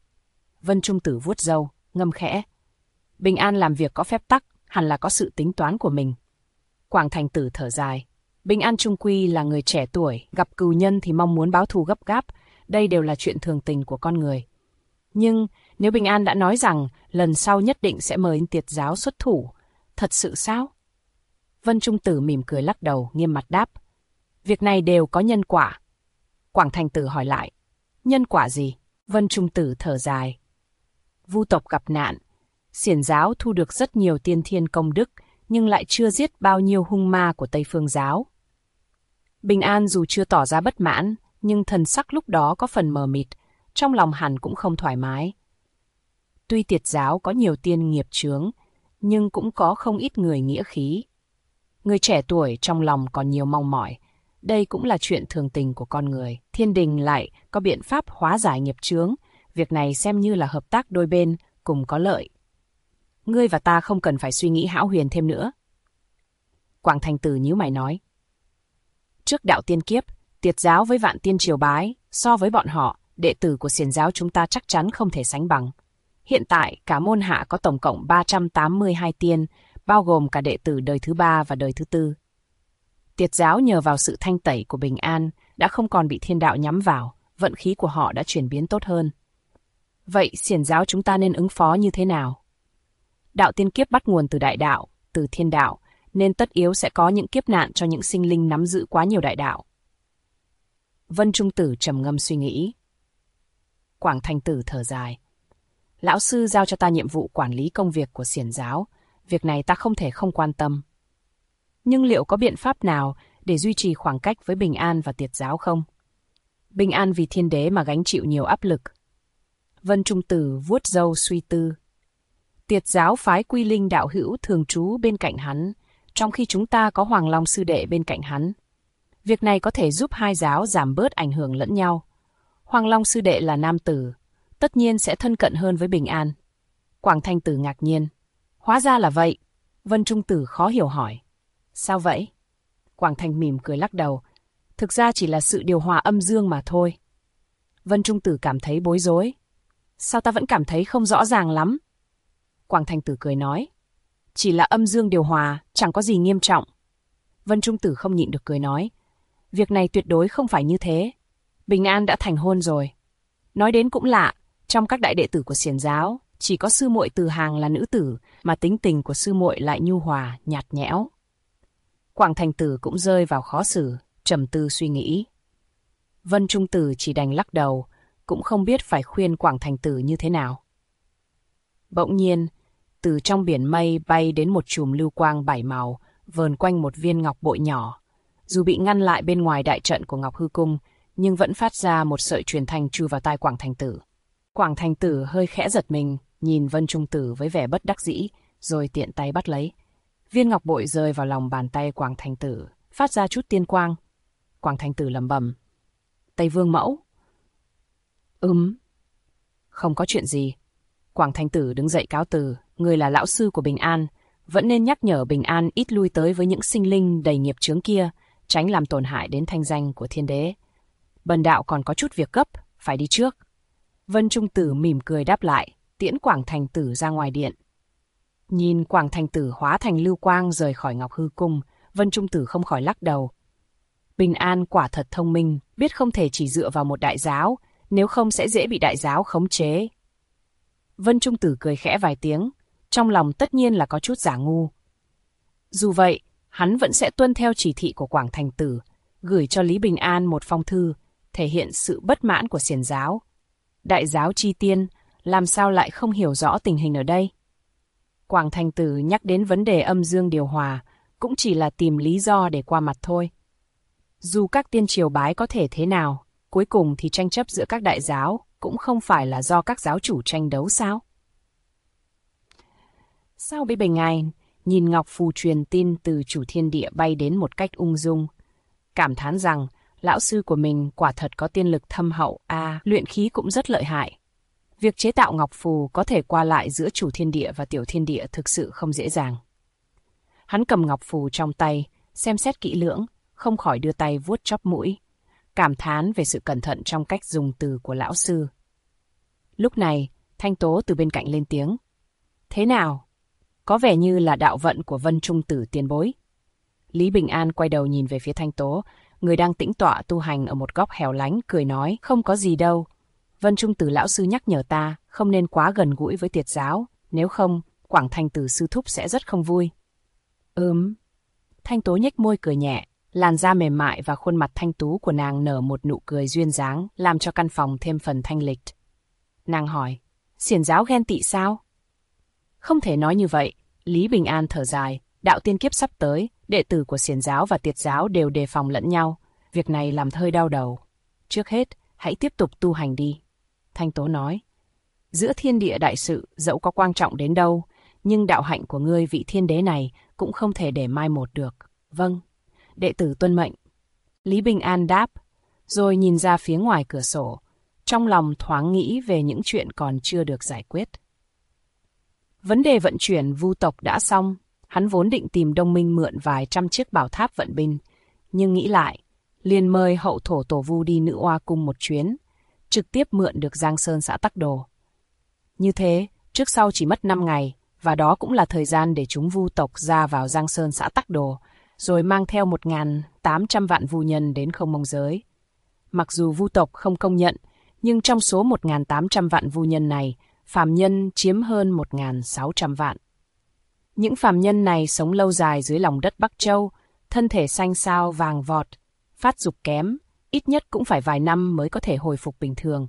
Vân Trung Tử vuốt râu, ngâm khẽ. Bình An làm việc có phép tắc, hẳn là có sự tính toán của mình. Quảng Thành Tử thở dài. Bình An trung quy là người trẻ tuổi, gặp cừu nhân thì mong muốn báo thù gấp gáp. Đây đều là chuyện thường tình của con người. Nhưng nếu Bình An đã nói rằng lần sau nhất định sẽ mời Tiệt giáo xuất thủ, thật sự sao? Vân Trung Tử mỉm cười lắc đầu, nghiêm mặt đáp. Việc này đều có nhân quả. Quảng Thành Tử hỏi lại. Nhân quả gì? Vân Trung Tử thở dài. Vu tộc gặp nạn. Xiển giáo thu được rất nhiều tiên thiên công đức, nhưng lại chưa giết bao nhiêu hung ma của Tây Phương giáo. Bình An dù chưa tỏ ra bất mãn, nhưng thần sắc lúc đó có phần mờ mịt, trong lòng hẳn cũng không thoải mái. Tuy Tiệt giáo có nhiều tiên nghiệp chướng, nhưng cũng có không ít người nghĩa khí. Người trẻ tuổi trong lòng còn nhiều mong mỏi. Đây cũng là chuyện thường tình của con người. Thiên đình lại có biện pháp hóa giải nghiệp chướng. Việc này xem như là hợp tác đôi bên, cùng có lợi. Ngươi và ta không cần phải suy nghĩ hão huyền thêm nữa. Quảng Thành Tử nhíu mày nói. Trước đạo tiên kiếp, Tiệt giáo với Vạn Tiên triều bái, so với bọn họ, đệ tử của Xiển giáo chúng ta chắc chắn không thể sánh bằng. Hiện tại, cả môn hạ có tổng cộng 382 tiên, bao gồm cả đệ tử đời thứ 3 và đời thứ 4. Tiệt giáo nhờ vào sự thanh tẩy của Bình An đã không còn bị thiên đạo nhắm vào, vận khí của họ đã chuyển biến tốt hơn. Vậy Xiển giáo chúng ta nên ứng phó như thế nào? Đạo tiên kiếp bắt nguồn từ đại đạo, từ thiên đạo, nên tất yếu sẽ có những kiếp nạn cho những sinh linh nắm giữ quá nhiều đại đạo. Vân Trung Tử trầm ngâm suy nghĩ. Quảng Thành Tử thở dài. Lão sư giao cho ta nhiệm vụ quản lý công việc của Xiển giáo, việc này ta không thể không quan tâm. Nhưng liệu có biện pháp nào để duy trì khoảng cách với Bình An và Tiệt giáo không? Bình An vì thiên đế mà gánh chịu nhiều áp lực. Vân Trung Tử vuốt râu suy tư. Tiệt giáo phái Quy Linh đạo hữu thường trú bên cạnh hắn, trong khi chúng ta có Hoàng Long sư đệ bên cạnh hắn. Việc này có thể giúp hai giáo giảm bớt ảnh hưởng lẫn nhau. Hoàng Long sư đệ là nam tử, tất nhiên sẽ thân cận hơn với Bình An. Quảng Thanh Tử ngạc nhiên. Hóa ra là vậy. Vân Trung Tử khó hiểu hỏi. Sao vậy? Quảng Thanh mỉm cười lắc đầu. Thực ra chỉ là sự điều hòa âm dương mà thôi. Vân Trung Tử cảm thấy bối rối. Sao ta vẫn cảm thấy không rõ ràng lắm? Quảng Thanh Tử cười nói. Chỉ là âm dương điều hòa, chẳng có gì nghiêm trọng. Vân Trung Tử không nhịn được cười nói. Việc này tuyệt đối không phải như thế. Bình An đã thành hôn rồi. Nói đến cũng lạ, trong các đại đệ tử của Xiển giáo, chỉ có sư muội Từ Hàng là nữ tử, mà tính tình của sư muội lại nhu hòa, nhạt nhẽo. Quảng Thành Tử cũng rơi vào khó xử, trầm tư suy nghĩ. Vân Trung Tử chỉ đành lắc đầu, cũng không biết phải khuyên Quảng Thành Tử như thế nào. Bỗng nhiên, từ trong biển mây bay đến một chùm lưu quang 7 màu, vờn quanh một viên ngọc bội nhỏ. Dù bị ngăn lại bên ngoài đại trận của Ngọc Hư Cung, nhưng vẫn phát ra một sợi truyền thanh chui vào tai Quảng Thành Tử. Quảng Thành Tử hơi khẽ giật mình, nhìn Vân Trung Tử với vẻ bất đắc dĩ, rồi tiện tay bắt lấy. Viên ngọc bội rơi vào lòng bàn tay Quảng Thành Tử, phát ra chút tiên quang. Quảng Thành Tử lẩm bẩm. Tây Vương mẫu. Không có chuyện gì. Quảng Thành Tử đứng dậy cáo từ, người là lão sư của Bình An, vẫn nên nhắc nhở Bình An ít lui tới với những sinh linh đầy nghiệp chướng kia, tránh làm tổn hại đến thanh danh của thiên đế. Bần đạo còn có chút việc gấp, phải đi trước. Vân Trung Tử mỉm cười đáp lại, tiễn Quảng Thành Tử ra ngoài điện. Nhìn Quảng Thành Tử hóa thành lưu quang rời khỏi Ngọc Hư Cung, Vân Trung Tử không khỏi lắc đầu. Bình An quả thật thông minh, biết không thể chỉ dựa vào một đại giáo, nếu không sẽ dễ bị đại giáo khống chế. Vân Trung Tử cười khẽ vài tiếng, trong lòng tất nhiên là có chút giả ngu. Dù vậy, hắn vẫn sẽ tuân theo chỉ thị của Quảng Thành Tử, gửi cho Lý Bình An một phong thư, thể hiện sự bất mãn của Xiển giáo. Đại giáo chi tiên, làm sao lại không hiểu rõ tình hình ở đây? Quảng Thành Tử nhắc đến vấn đề âm dương điều hòa, cũng chỉ là tìm lý do để qua mặt thôi. Dù các tiên triều bái có thể thế nào, cuối cùng thì tranh chấp giữa các đại giáo cũng không phải là do các giáo chủ tranh đấu sao? Sau bấy ngày, nhìn Ngọc Phù truyền tin từ chủ thiên địa bay đến một cách ung dung, cảm thán rằng lão sư của mình quả thật có tiên lực thâm hậu, luyện khí cũng rất lợi hại. Việc chế tạo Ngọc Phù có thể qua lại giữa chủ thiên địa và tiểu thiên địa thực sự không dễ dàng. Hắn cầm Ngọc Phù trong tay, xem xét kỹ lưỡng, không khỏi đưa tay vuốt chóp mũi, cảm thán về sự cẩn thận trong cách dùng từ của lão sư. Lúc này, Thanh Tố từ bên cạnh lên tiếng. Thế nào? Có vẻ như là đạo vận của Vân Trung Tử tiền bối. Lý Bình An quay đầu nhìn về phía Thanh Tố, người đang tĩnh tọa tu hành ở một góc hẻo lánh, cười nói, không có gì đâu. Vân Trung Tử lão sư nhắc nhở ta, không nên quá gần gũi với Tiệt giáo, nếu không, Quảng Thành Tử sư thúc sẽ rất không vui. Thanh Tố nhếch môi cười nhẹ, làn da mềm mại và khuôn mặt thanh tú của nàng nở một nụ cười duyên dáng, làm cho căn phòng thêm phần thanh lịch. Nàng hỏi, Xiển giáo ghen tị sao? Không thể nói như vậy, Lý Bình An thở dài, đạo tiên kiếp sắp tới, đệ tử của Xiển giáo và Tiệt giáo đều đề phòng lẫn nhau, việc này làm hơi đau đầu. Trước hết, hãy tiếp tục tu hành đi. Thanh Tố nói. Giữa thiên địa đại sự dẫu có quan trọng đến đâu, nhưng đạo hạnh của ngươi vị thiên đế này cũng không thể để mai một được. Vâng, đệ tử tuân mệnh. Lý Bình An đáp, rồi nhìn ra phía ngoài cửa sổ, trong lòng thoáng nghĩ về những chuyện còn chưa được giải quyết. Vấn đề vận chuyển vu tộc đã xong, hắn vốn định tìm Đông Minh mượn vài trăm chiếc bảo tháp vận binh, nhưng nghĩ lại, liền mời hậu thổ tổ vu đi Nữ Oa Cung một chuyến, trực tiếp mượn được Giang Sơn xã Tắc Đồ. Như thế, trước sau chỉ mất 5 ngày, và đó cũng là thời gian để chúng vu tộc ra vào Giang Sơn xã Tắc Đồ, rồi mang theo 1.800 vạn vu nhân đến Không Mông Giới. Mặc dù vu tộc không công nhận, nhưng trong số 1.800 vạn vu nhân này, phàm nhân chiếm hơn 1.600 vạn. Những phàm nhân này sống lâu dài dưới lòng đất Bắc Châu, thân thể xanh xao vàng vọt, phát dục kém, ít nhất cũng phải vài năm mới có thể hồi phục bình thường.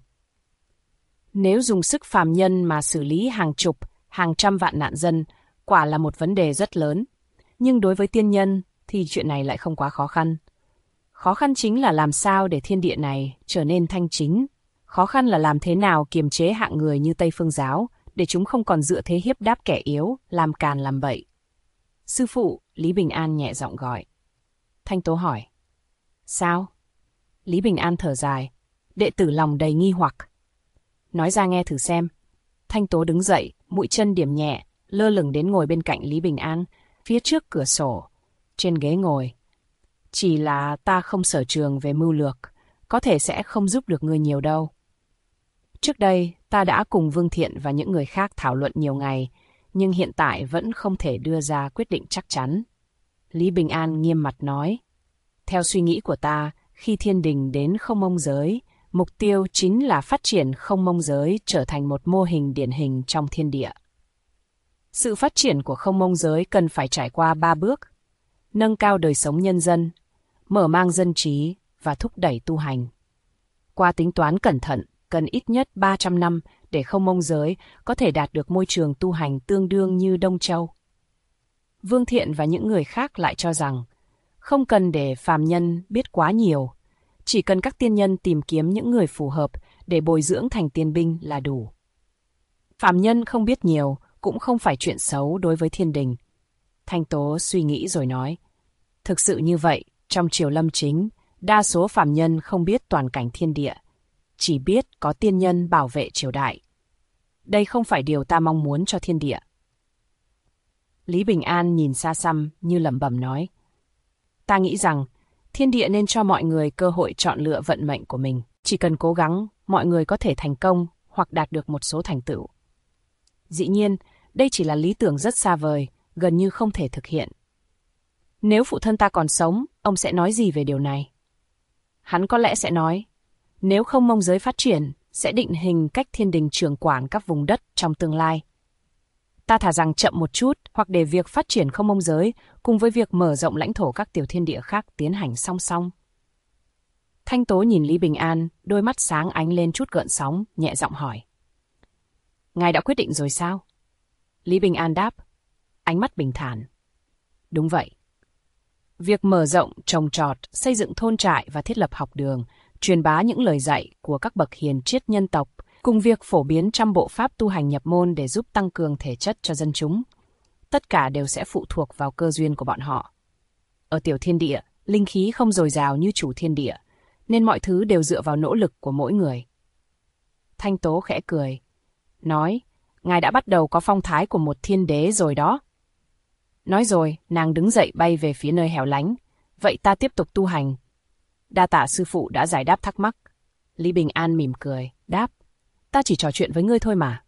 Nếu dùng sức phàm nhân mà xử lý hàng chục, hàng trăm vạn nạn dân, quả là một vấn đề rất lớn. Nhưng đối với tiên nhân thì chuyện này lại không quá khó khăn. Khó khăn chính là làm sao để thiên địa này trở nên thanh chính. Khó khăn là làm thế nào kiềm chế hạng người như Tây Phương Giáo, để chúng không còn dựa thế hiếp đáp kẻ yếu, làm càn làm bậy. Sư phụ, Lý Bình An nhẹ giọng gọi. Thanh Tố hỏi. Sao? Lý Bình An thở dài. Đệ tử lòng đầy nghi hoặc. Nói ra nghe thử xem. Thanh Tố đứng dậy, mũi chân điểm nhẹ, lơ lửng đến ngồi bên cạnh Lý Bình An, phía trước cửa sổ, trên ghế ngồi. Chỉ là ta không sở trường về mưu lược, có thể sẽ không giúp được ngươi nhiều đâu. Trước đây, ta đã cùng Vương Thiện và những người khác thảo luận nhiều ngày, nhưng hiện tại vẫn không thể đưa ra quyết định chắc chắn. Lý Bình An nghiêm mặt nói. Theo suy nghĩ của ta, khi thiên đình đến Không Mông Giới, mục tiêu chính là phát triển Không Mông Giới trở thành một mô hình điển hình trong thiên địa. Sự phát triển của Không Mông Giới cần phải trải qua 3 bước: nâng cao đời sống nhân dân, mở mang dân trí và thúc đẩy tu hành. Qua tính toán cẩn thận, cần ít nhất 300 năm để Không Mông Giới có thể đạt được môi trường tu hành tương đương như Đông Châu. Vương Thiện và những người khác lại cho rằng, không cần để phàm nhân biết quá nhiều, chỉ cần các tiên nhân tìm kiếm những người phù hợp để bồi dưỡng thành tiên binh là đủ. Phàm nhân không biết nhiều cũng không phải chuyện xấu đối với thiên đình. Thanh Tố suy nghĩ rồi nói, thực sự như vậy, trong triều Lâm Chính, đa số phàm nhân không biết toàn cảnh thiên địa, chỉ biết có tiên nhân bảo vệ triều đại. Đây không phải điều ta mong muốn cho thiên địa. Lý Bình An nhìn xa xăm như lẩm bẩm nói, ta nghĩ rằng thiên địa nên cho mọi người cơ hội chọn lựa vận mệnh của mình. Chỉ cần cố gắng, mọi người có thể thành công hoặc đạt được một số thành tựu. Dĩ nhiên, đây chỉ là lý tưởng rất xa vời, gần như không thể thực hiện. Nếu phụ thân ta còn sống, ông sẽ nói gì về điều này? Hắn có lẽ sẽ nói, nếu Không Mông Giới phát triển, sẽ định hình cách thiên đình trưởng quản các vùng đất trong tương lai. Ta thà rằng chậm một chút, hoặc để việc phát triển Không Mông Giới cùng với việc mở rộng lãnh thổ các tiểu thiên địa khác tiến hành song song. Thanh Tố nhìn Lý Bình An, đôi mắt sáng ánh lên chút gợn sóng, nhẹ giọng hỏi. Ngài đã quyết định rồi sao? Lý Bình An đáp, ánh mắt bình thản. Đúng vậy. Việc mở rộng, trồng trọt, xây dựng thôn trại và thiết lập học đường, truyền bá những lời dạy của các bậc hiền triết nhân tộc, cùng việc phổ biến trăm bộ pháp tu hành nhập môn để giúp tăng cường thể chất cho dân chúng. Tất cả đều sẽ phụ thuộc vào cơ duyên của bọn họ. Ở tiểu thiên địa, linh khí không dồi dào như chủ thiên địa, nên mọi thứ đều dựa vào nỗ lực của mỗi người. Thanh Tố khẽ cười, nói, ngài đã bắt đầu có phong thái của một thiên đế rồi đó. Nói rồi, nàng đứng dậy bay về phía nơi hẻo lánh. Vậy ta tiếp tục tu hành. Đa tạ sư phụ đã giải đáp thắc mắc. Lý Bình An mỉm cười, đáp, ta chỉ trò chuyện với ngươi thôi mà.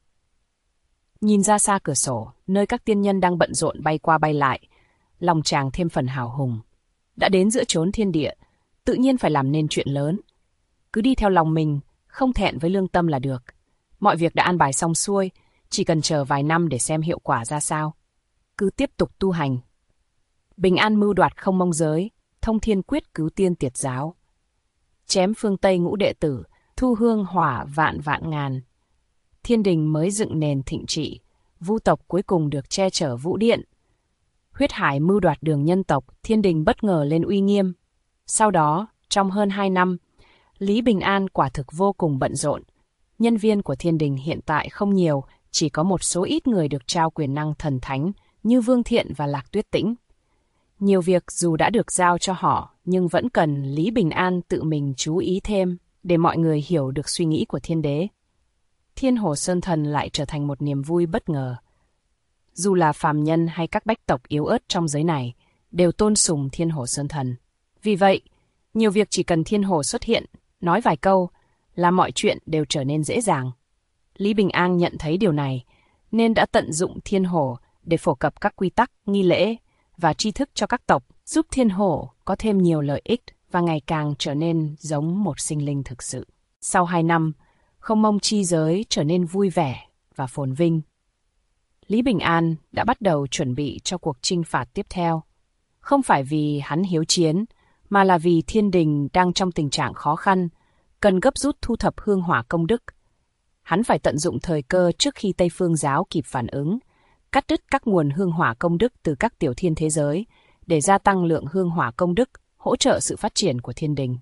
Nhìn ra xa cửa sổ, nơi các tiên nhân đang bận rộn bay qua bay lại, lòng chàng thêm phần hào hùng. Đã đến giữa chốn thiên địa, tự nhiên phải làm nên chuyện lớn. Cứ đi theo lòng mình, không thẹn với lương tâm là được. Mọi việc đã an bài xong xuôi, chỉ cần chờ vài năm để xem hiệu quả ra sao. Cứ tiếp tục tu hành. Bình an mưu đoạt Không Mông Giới, thông thiên quyết cứu tiên tiệt giáo. Chém phương Tây ngũ đệ tử, thu hương hỏa vạn vạn ngàn. Thiên đình mới dựng nền thịnh trị, vu tộc cuối cùng được che chở vũ điện. Huyết hải mưu đoạt đường nhân tộc, thiên đình bất ngờ lên uy nghiêm. Sau đó, trong hơn 2 năm, Lý Bình An quả thực vô cùng bận rộn. Nhân viên của thiên đình hiện tại không nhiều, chỉ có một số ít người được trao quyền năng thần thánh như Vương Thiện và Lạc Tuyết Tĩnh. Nhiều việc dù đã được giao cho họ, nhưng vẫn cần Lý Bình An tự mình chú ý thêm để mọi người hiểu được suy nghĩ của thiên đế. Thiên Hồ Sơn Thần lại trở thành một niềm vui bất ngờ. Dù là phàm nhân hay các bách tộc yếu ớt trong giới này, đều tôn sùng Thiên Hồ Sơn Thần. Vì vậy, nhiều việc chỉ cần Thiên Hồ xuất hiện, nói vài câu, là mọi chuyện đều trở nên dễ dàng. Lý Bình An nhận thấy điều này, nên đã tận dụng Thiên Hồ để phổ cập các quy tắc, nghi lễ và tri thức cho các tộc, giúp Thiên Hồ có thêm nhiều lợi ích và ngày càng trở nên giống một sinh linh thực sự. Sau 2 năm, Không Mông chi giới trở nên vui vẻ và phồn vinh. Lý Bình An đã bắt đầu chuẩn bị cho cuộc chinh phạt tiếp theo. Không phải vì hắn hiếu chiến, mà là vì thiên đình đang trong tình trạng khó khăn, cần gấp rút thu thập hương hỏa công đức. Hắn phải tận dụng thời cơ trước khi Tây Phương giáo kịp phản ứng, cắt đứt các nguồn hương hỏa công đức từ các tiểu thiên thế giới, để gia tăng lượng hương hỏa công đức, hỗ trợ sự phát triển của thiên đình.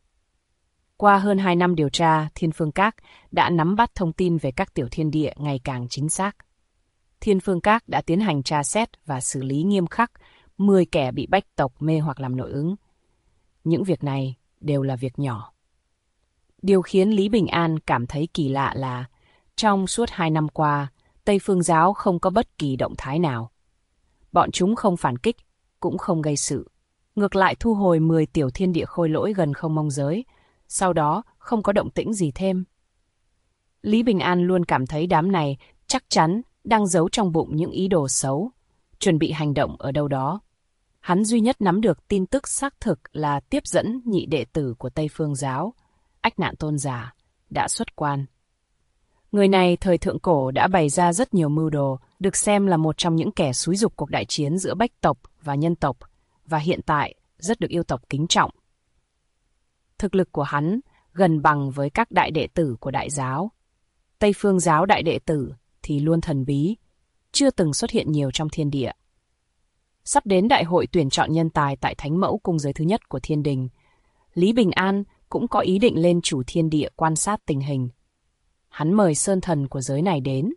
Qua hơn 2 năm điều tra, Thiên Phương Các đã nắm bắt thông tin về các tiểu thiên địa ngày càng chính xác. Thiên Phương Các đã tiến hành tra xét và xử lý nghiêm khắc 10 kẻ bị bách tộc mê hoặc làm nội ứng. Những việc này đều là việc nhỏ. Điều khiến Lý Bình An cảm thấy kỳ lạ là trong suốt 2 năm qua, Tây Phương giáo không có bất kỳ động thái nào. Bọn chúng không phản kích, cũng không gây sự. Ngược lại thu hồi 10 tiểu thiên địa khôi lỗi gần Không Mông giới, sau đó không có động tĩnh gì thêm. Lý Bình An luôn cảm thấy đám này chắc chắn đang giấu trong bụng những ý đồ xấu, chuẩn bị hành động ở đâu đó. Hắn duy nhất nắm được tin tức xác thực là tiếp dẫn nhị đệ tử của Tây Phương giáo, Ách Nạn Tôn Giả, đã xuất quan. Người này thời thượng cổ đã bày ra rất nhiều mưu đồ, được xem là một trong những kẻ xúi giục cuộc đại chiến giữa bách tộc và nhân tộc, và hiện tại rất được yêu tộc kính trọng. Thực lực của hắn gần bằng với các đại đệ tử của đại giáo. Tây Phương giáo đại đệ tử thì luôn thần bí, chưa từng xuất hiện nhiều trong thiên địa. Sắp đến đại hội tuyển chọn nhân tài tại Thánh Mẫu cung giới thứ nhất của thiên đình, Lý Bình An cũng có ý định lên chủ thiên địa quan sát tình hình. Hắn mời sơn thần của giới này đến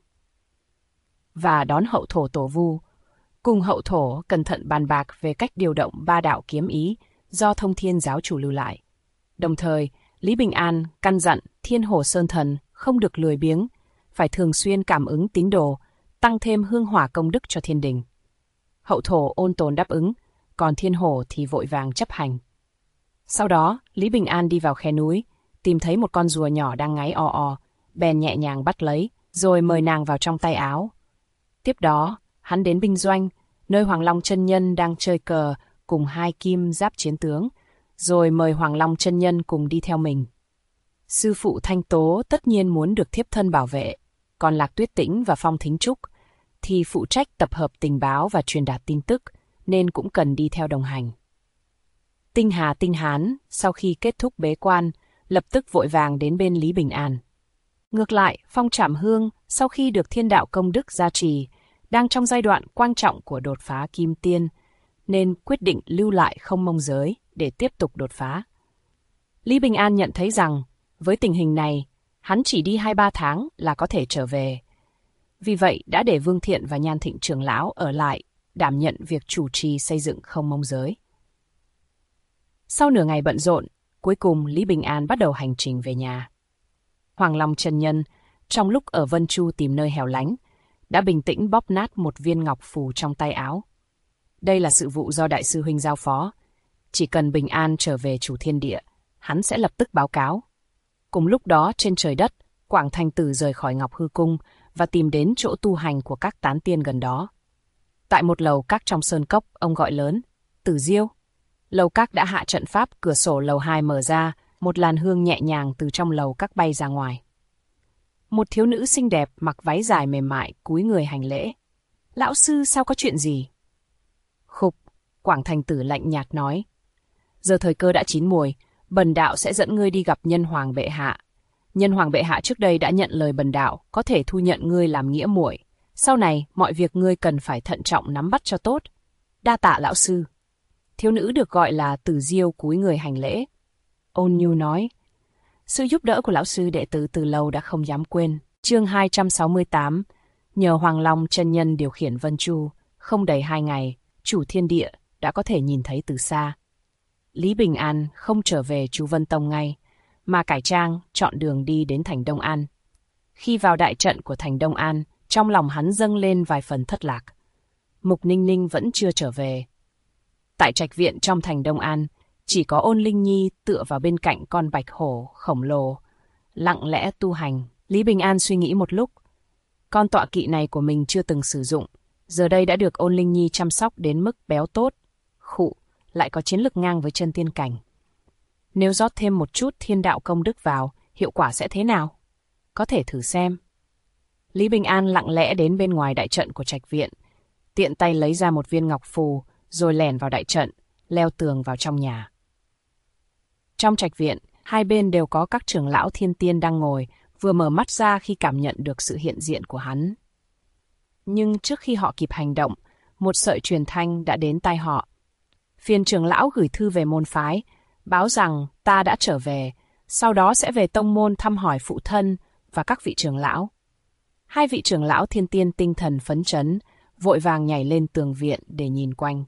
và đón hậu thổ Tổ Vu, cùng hậu thổ cẩn thận bàn bạc về cách điều động 3 đạo kiếm ý do Thông Thiên giáo chủ lưu lại. Đồng thời, Lý Bình An căn dặn Thiên Hồ Sơn Thần không được lười biếng, phải thường xuyên cảm ứng tín đồ, tăng thêm hương hỏa công đức cho thiên đình. Hậu thổ ôn tồn đáp ứng, còn Thiên Hồ thì vội vàng chấp hành. Sau đó, Lý Bình An đi vào khe núi, tìm thấy một con rùa nhỏ đang ngáy o o, bèn nhẹ nhàng bắt lấy, rồi mời nàng vào trong tay áo. Tiếp đó, hắn đến binh doanh, nơi Hoàng Long chân nhân đang chơi cờ cùng 2 kim giáp chiến tướng, rồi mời Hoàng Long chân nhân cùng đi theo mình. Sư phụ Thanh Tố tất nhiên muốn được thiếp thân bảo vệ, còn Lạc Tuyết Tĩnh và Phong Thính Trúc thì phụ trách tập hợp tình báo và truyền đạt tin tức, nên cũng cần đi theo đồng hành. Tinh Hà Tinh Hán, sau khi kết thúc bế quan, lập tức vội vàng đến bên Lý Bình An. Ngược lại, Phong Trảm Hương, sau khi được thiên đạo công đức gia trì, đang trong giai đoạn quan trọng của đột phá kim tiên, nên quyết định lưu lại Không Mông giới để tiếp tục đột phá. Lý Bình An nhận thấy rằng, với tình hình này, hắn chỉ đi 2-3 tháng là có thể trở về. Vì vậy đã để Vương Thiện và Nhan Thịnh trưởng lão ở lại, đảm nhận việc chủ trì xây dựng Không Mông giới. Sau nửa ngày bận rộn, cuối cùng Lý Bình An bắt đầu hành trình về nhà. Hoàng Long chân nhân, trong lúc ở Vân Chu tìm nơi hẻo lánh, đã bình tĩnh bóp nát một viên ngọc phù trong tay áo. Đây là sự vụ do đại sư huynh giao phó. Chỉ cần Bình An trở về chủ thiên địa, hắn sẽ lập tức báo cáo. Cùng lúc đó trên trời đất, Quảng Thành Tử rời khỏi Ngọc Hư Cung và tìm đến chỗ tu hành của các tán tiên gần đó. Tại một lầu các trong sơn cốc, ông gọi lớn, Tử Diêu. Lầu các đã hạ trận pháp, cửa sổ lầu 2 mở ra, một làn hương nhẹ nhàng từ trong lầu các bay ra ngoài. Một thiếu nữ xinh đẹp mặc váy dài mềm mại cúi người hành lễ. Lão sư sao có chuyện gì? Khục, Quảng Thành Tử lạnh nhạt nói. Giờ thời cơ đã chín muồi, bần đạo sẽ dẫn ngươi đi gặp Nhân Hoàng bệ hạ. Nhân Hoàng bệ hạ trước đây đã nhận lời bần đạo, có thể thu nhận ngươi làm nghĩa muội. Sau này, mọi việc ngươi cần phải thận trọng nắm bắt cho tốt. Đa tạ lão sư. Thiếu nữ được gọi là Tử Diêu cúi người hành lễ. Ôn nhu nói. Sự giúp đỡ của lão sư đệ tử từ lâu đã không dám quên. Chương 268. Nhờ Hoàng Long chân nhân điều khiển Vân Chu, không đầy 2 ngày, chủ thiên địa đã có thể nhìn thấy từ xa. Lý Bình An không trở về Chu Vân Tông ngay, mà cải trang chọn đường đi đến thành Đông An. Khi vào đại trận của thành Đông An, trong lòng hắn dâng lên vài phần thất lạc. Mục Ninh Ninh vẫn chưa trở về. Tại trạch viện trong thành Đông An, chỉ có Ôn Linh Nhi tựa vào bên cạnh con bạch hổ khổng lồ, lặng lẽ tu hành. Lý Bình An suy nghĩ một lúc. Con tọa kỵ này của mình chưa từng sử dụng, giờ đây đã được Ôn Linh Nhi chăm sóc đến mức béo tốt, lại có chiến lực ngang với chân tiên cảnh. Nếu rót thêm một chút thiên đạo công đức vào, hiệu quả sẽ thế nào? Có thể thử xem. Lý Bình An lặng lẽ đến bên ngoài đại trận của trạch viện, tiện tay lấy ra một viên ngọc phù, rồi lẻn vào đại trận, leo tường vào trong nhà. Trong trạch viện, hai bên đều có các trưởng lão thiên tiên đang ngồi, vừa mở mắt ra khi cảm nhận được sự hiện diện của hắn. Nhưng trước khi họ kịp hành động, một sợi truyền thanh đã đến tai họ. Phiền trưởng lão gửi thư về môn phái, báo rằng ta đã trở về, sau đó sẽ về tông môn thăm hỏi phụ thân và các vị trưởng lão. Hai vị trưởng lão thiên tiên tinh thần phấn chấn, vội vàng nhảy lên tường viện để nhìn quanh.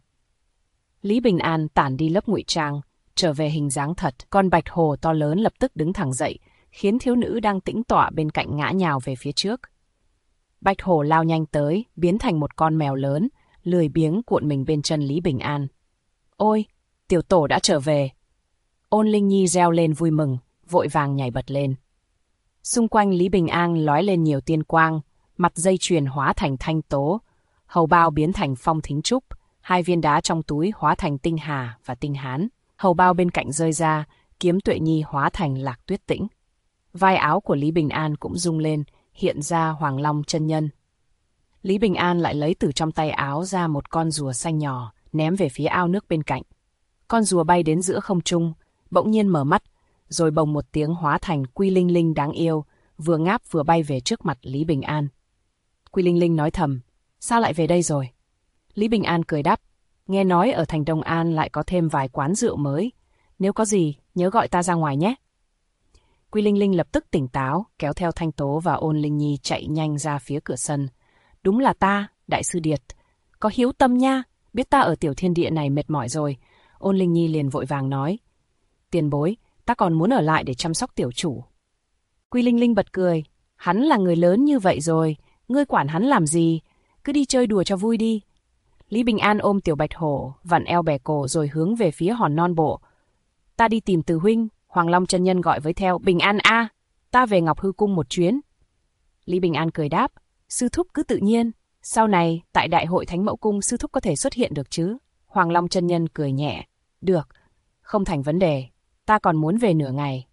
Lý Bình An tản đi lớp ngụy trang, trở về hình dáng thật. Con bạch hổ to lớn lập tức đứng thẳng dậy, khiến thiếu nữ đang tĩnh tọa bên cạnh ngã nhào về phía trước. Bạch hổ lao nhanh tới, biến thành một con mèo lớn, lười biếng cuộn mình bên chân Lý Bình An. Ôi, tiểu tổ đã trở về. Ôn Linh Nhi reo lên vui mừng, vội vàng nhảy bật lên. Xung quanh Lý Bình An lói lên nhiều tiên quang, mặt dây chuyền hóa thành thanh tố, hầu bao biến thành phong thính trúc, 2 viên đá trong túi hóa thành tinh hà và tinh hán. Hầu bao bên cạnh rơi ra, kiếm Tuệ Nhi hóa thành Lạc Tuyết Tĩnh. Vai áo của Lý Bình An cũng rung lên, hiện ra Hoàng Long chân nhân. Lý Bình An lại lấy từ trong tay áo ra một con rùa xanh nhỏ, ném về phía ao nước bên cạnh. Con rùa bay đến giữa không trung, bỗng nhiên mở mắt, rồi bồng một tiếng hóa thành Quy Linh Linh đáng yêu, vừa ngáp vừa bay về trước mặt Lý Bình An. Quy Linh Linh nói thầm, sao lại về đây rồi? Lý Bình An cười đáp, nghe nói ở thành Đông An lại có thêm vài quán rượu mới, nếu có gì, nhớ gọi ta ra ngoài nhé. Quy Linh Linh lập tức tỉnh táo, kéo theo Thanh Tố và Ôn Linh Nhi chạy nhanh ra phía cửa sân. Đúng là ta, Đại sư Điệt. Có hiếu tâm nha, biết ta ở tiểu thiên địa này mệt mỏi rồi. Ôn Linh Nhi liền vội vàng nói. Tiền bối, ta còn muốn ở lại để chăm sóc tiểu chủ. Quy Linh Linh bật cười. Hắn là người lớn như vậy rồi, ngươi quản hắn làm gì? Cứ đi chơi đùa cho vui đi. Lý Bình An ôm tiểu bạch hổ, vặn eo bẻ cổ rồi hướng về phía hòn non bộ. Ta đi tìm Từ huynh, Hoàng Long chân nhân gọi với theo. Bình An a, ta về Ngọc Hư Cung một chuyến. Lý Bình An cười đáp, sư thúc cứ tự nhiên. Sau này, tại đại hội Thánh Mẫu Cung sư thúc có thể xuất hiện được chứ? Hoàng Long chân nhân cười nhẹ. Được, không thành vấn đề, ta còn muốn về nửa ngày.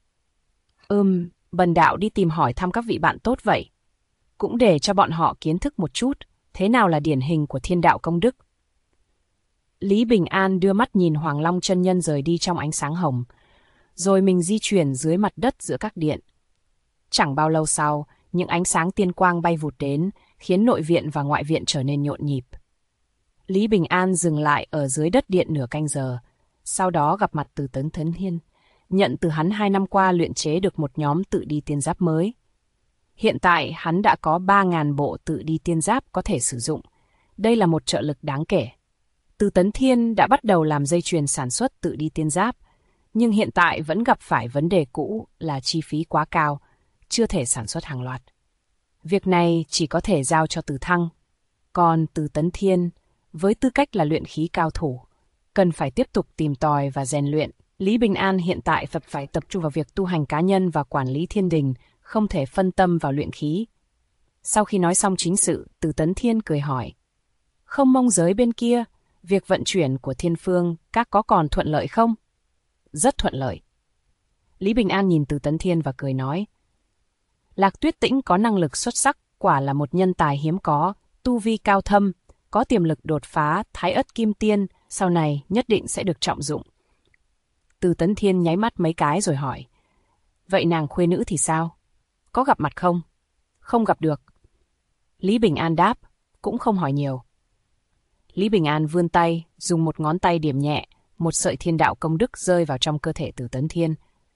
Bần đạo đi tìm hỏi thăm các vị bạn tốt vậy. Cũng để cho bọn họ kiến thức một chút, thế nào là điển hình của thiên đạo công đức. Lý Bình An đưa mắt nhìn Hoàng Long chân nhân rời đi trong ánh sáng hồng, rồi mình di chuyển dưới mặt đất giữa các điện. Chẳng bao lâu sau, những ánh sáng tiên quang bay vụt đến, khiến nội viện và ngoại viện trở nên nhộn nhịp. Lý Bình An dừng lại ở dưới đất điện nửa canh giờ, sau đó gặp mặt Từ Tấn Thiên, nhận từ hắn 2 năm qua luyện chế được một nhóm tự đi tiên giáp mới. Hiện tại hắn đã có 3.000 bộ tự đi tiên giáp có thể sử dụng. Đây là một trợ lực đáng kể. Từ Tấn Thiên đã bắt đầu làm dây chuyền sản xuất tự đi tiên giáp, nhưng hiện tại vẫn gặp phải vấn đề cũ là chi phí quá cao, chưa thể sản xuất hàng loạt. Việc này chỉ có thể giao cho Từ Thăng. Còn Từ Tấn Thiên, với tư cách là luyện khí cao thủ, cần phải tiếp tục tìm tòi và rèn luyện. Lý Bình An hiện tại phải tập trung vào việc tu hành cá nhân và quản lý thiên đình, không thể phân tâm vào luyện khí. Sau khi nói xong chính sự, Từ Tấn Thiên cười hỏi. Không mông giới bên kia, việc vận chuyển của Thiên Phương các có còn thuận lợi không? Rất thuận lợi. Lý Bình An nhìn Từ Tấn Thiên và cười nói. Lạc Tuyết Tĩnh có năng lực xuất sắc, quả là một nhân tài hiếm có, tu vi cao thâm, có tiềm lực đột phá Thái Ất Kim Tiên, sau này nhất định sẽ được trọng dụng. Từ Tấn Thiên nháy mắt mấy cái rồi hỏi. Vậy nàng khuê nữ thì sao? Có gặp mặt không? Không gặp được. Lý Bình An đáp, cũng không hỏi nhiều. Lý Bình An vươn tay, dùng một ngón tay điểm nhẹ, một sợi thiên đạo công đức rơi vào trong cơ thể Từ Tấn Thiên.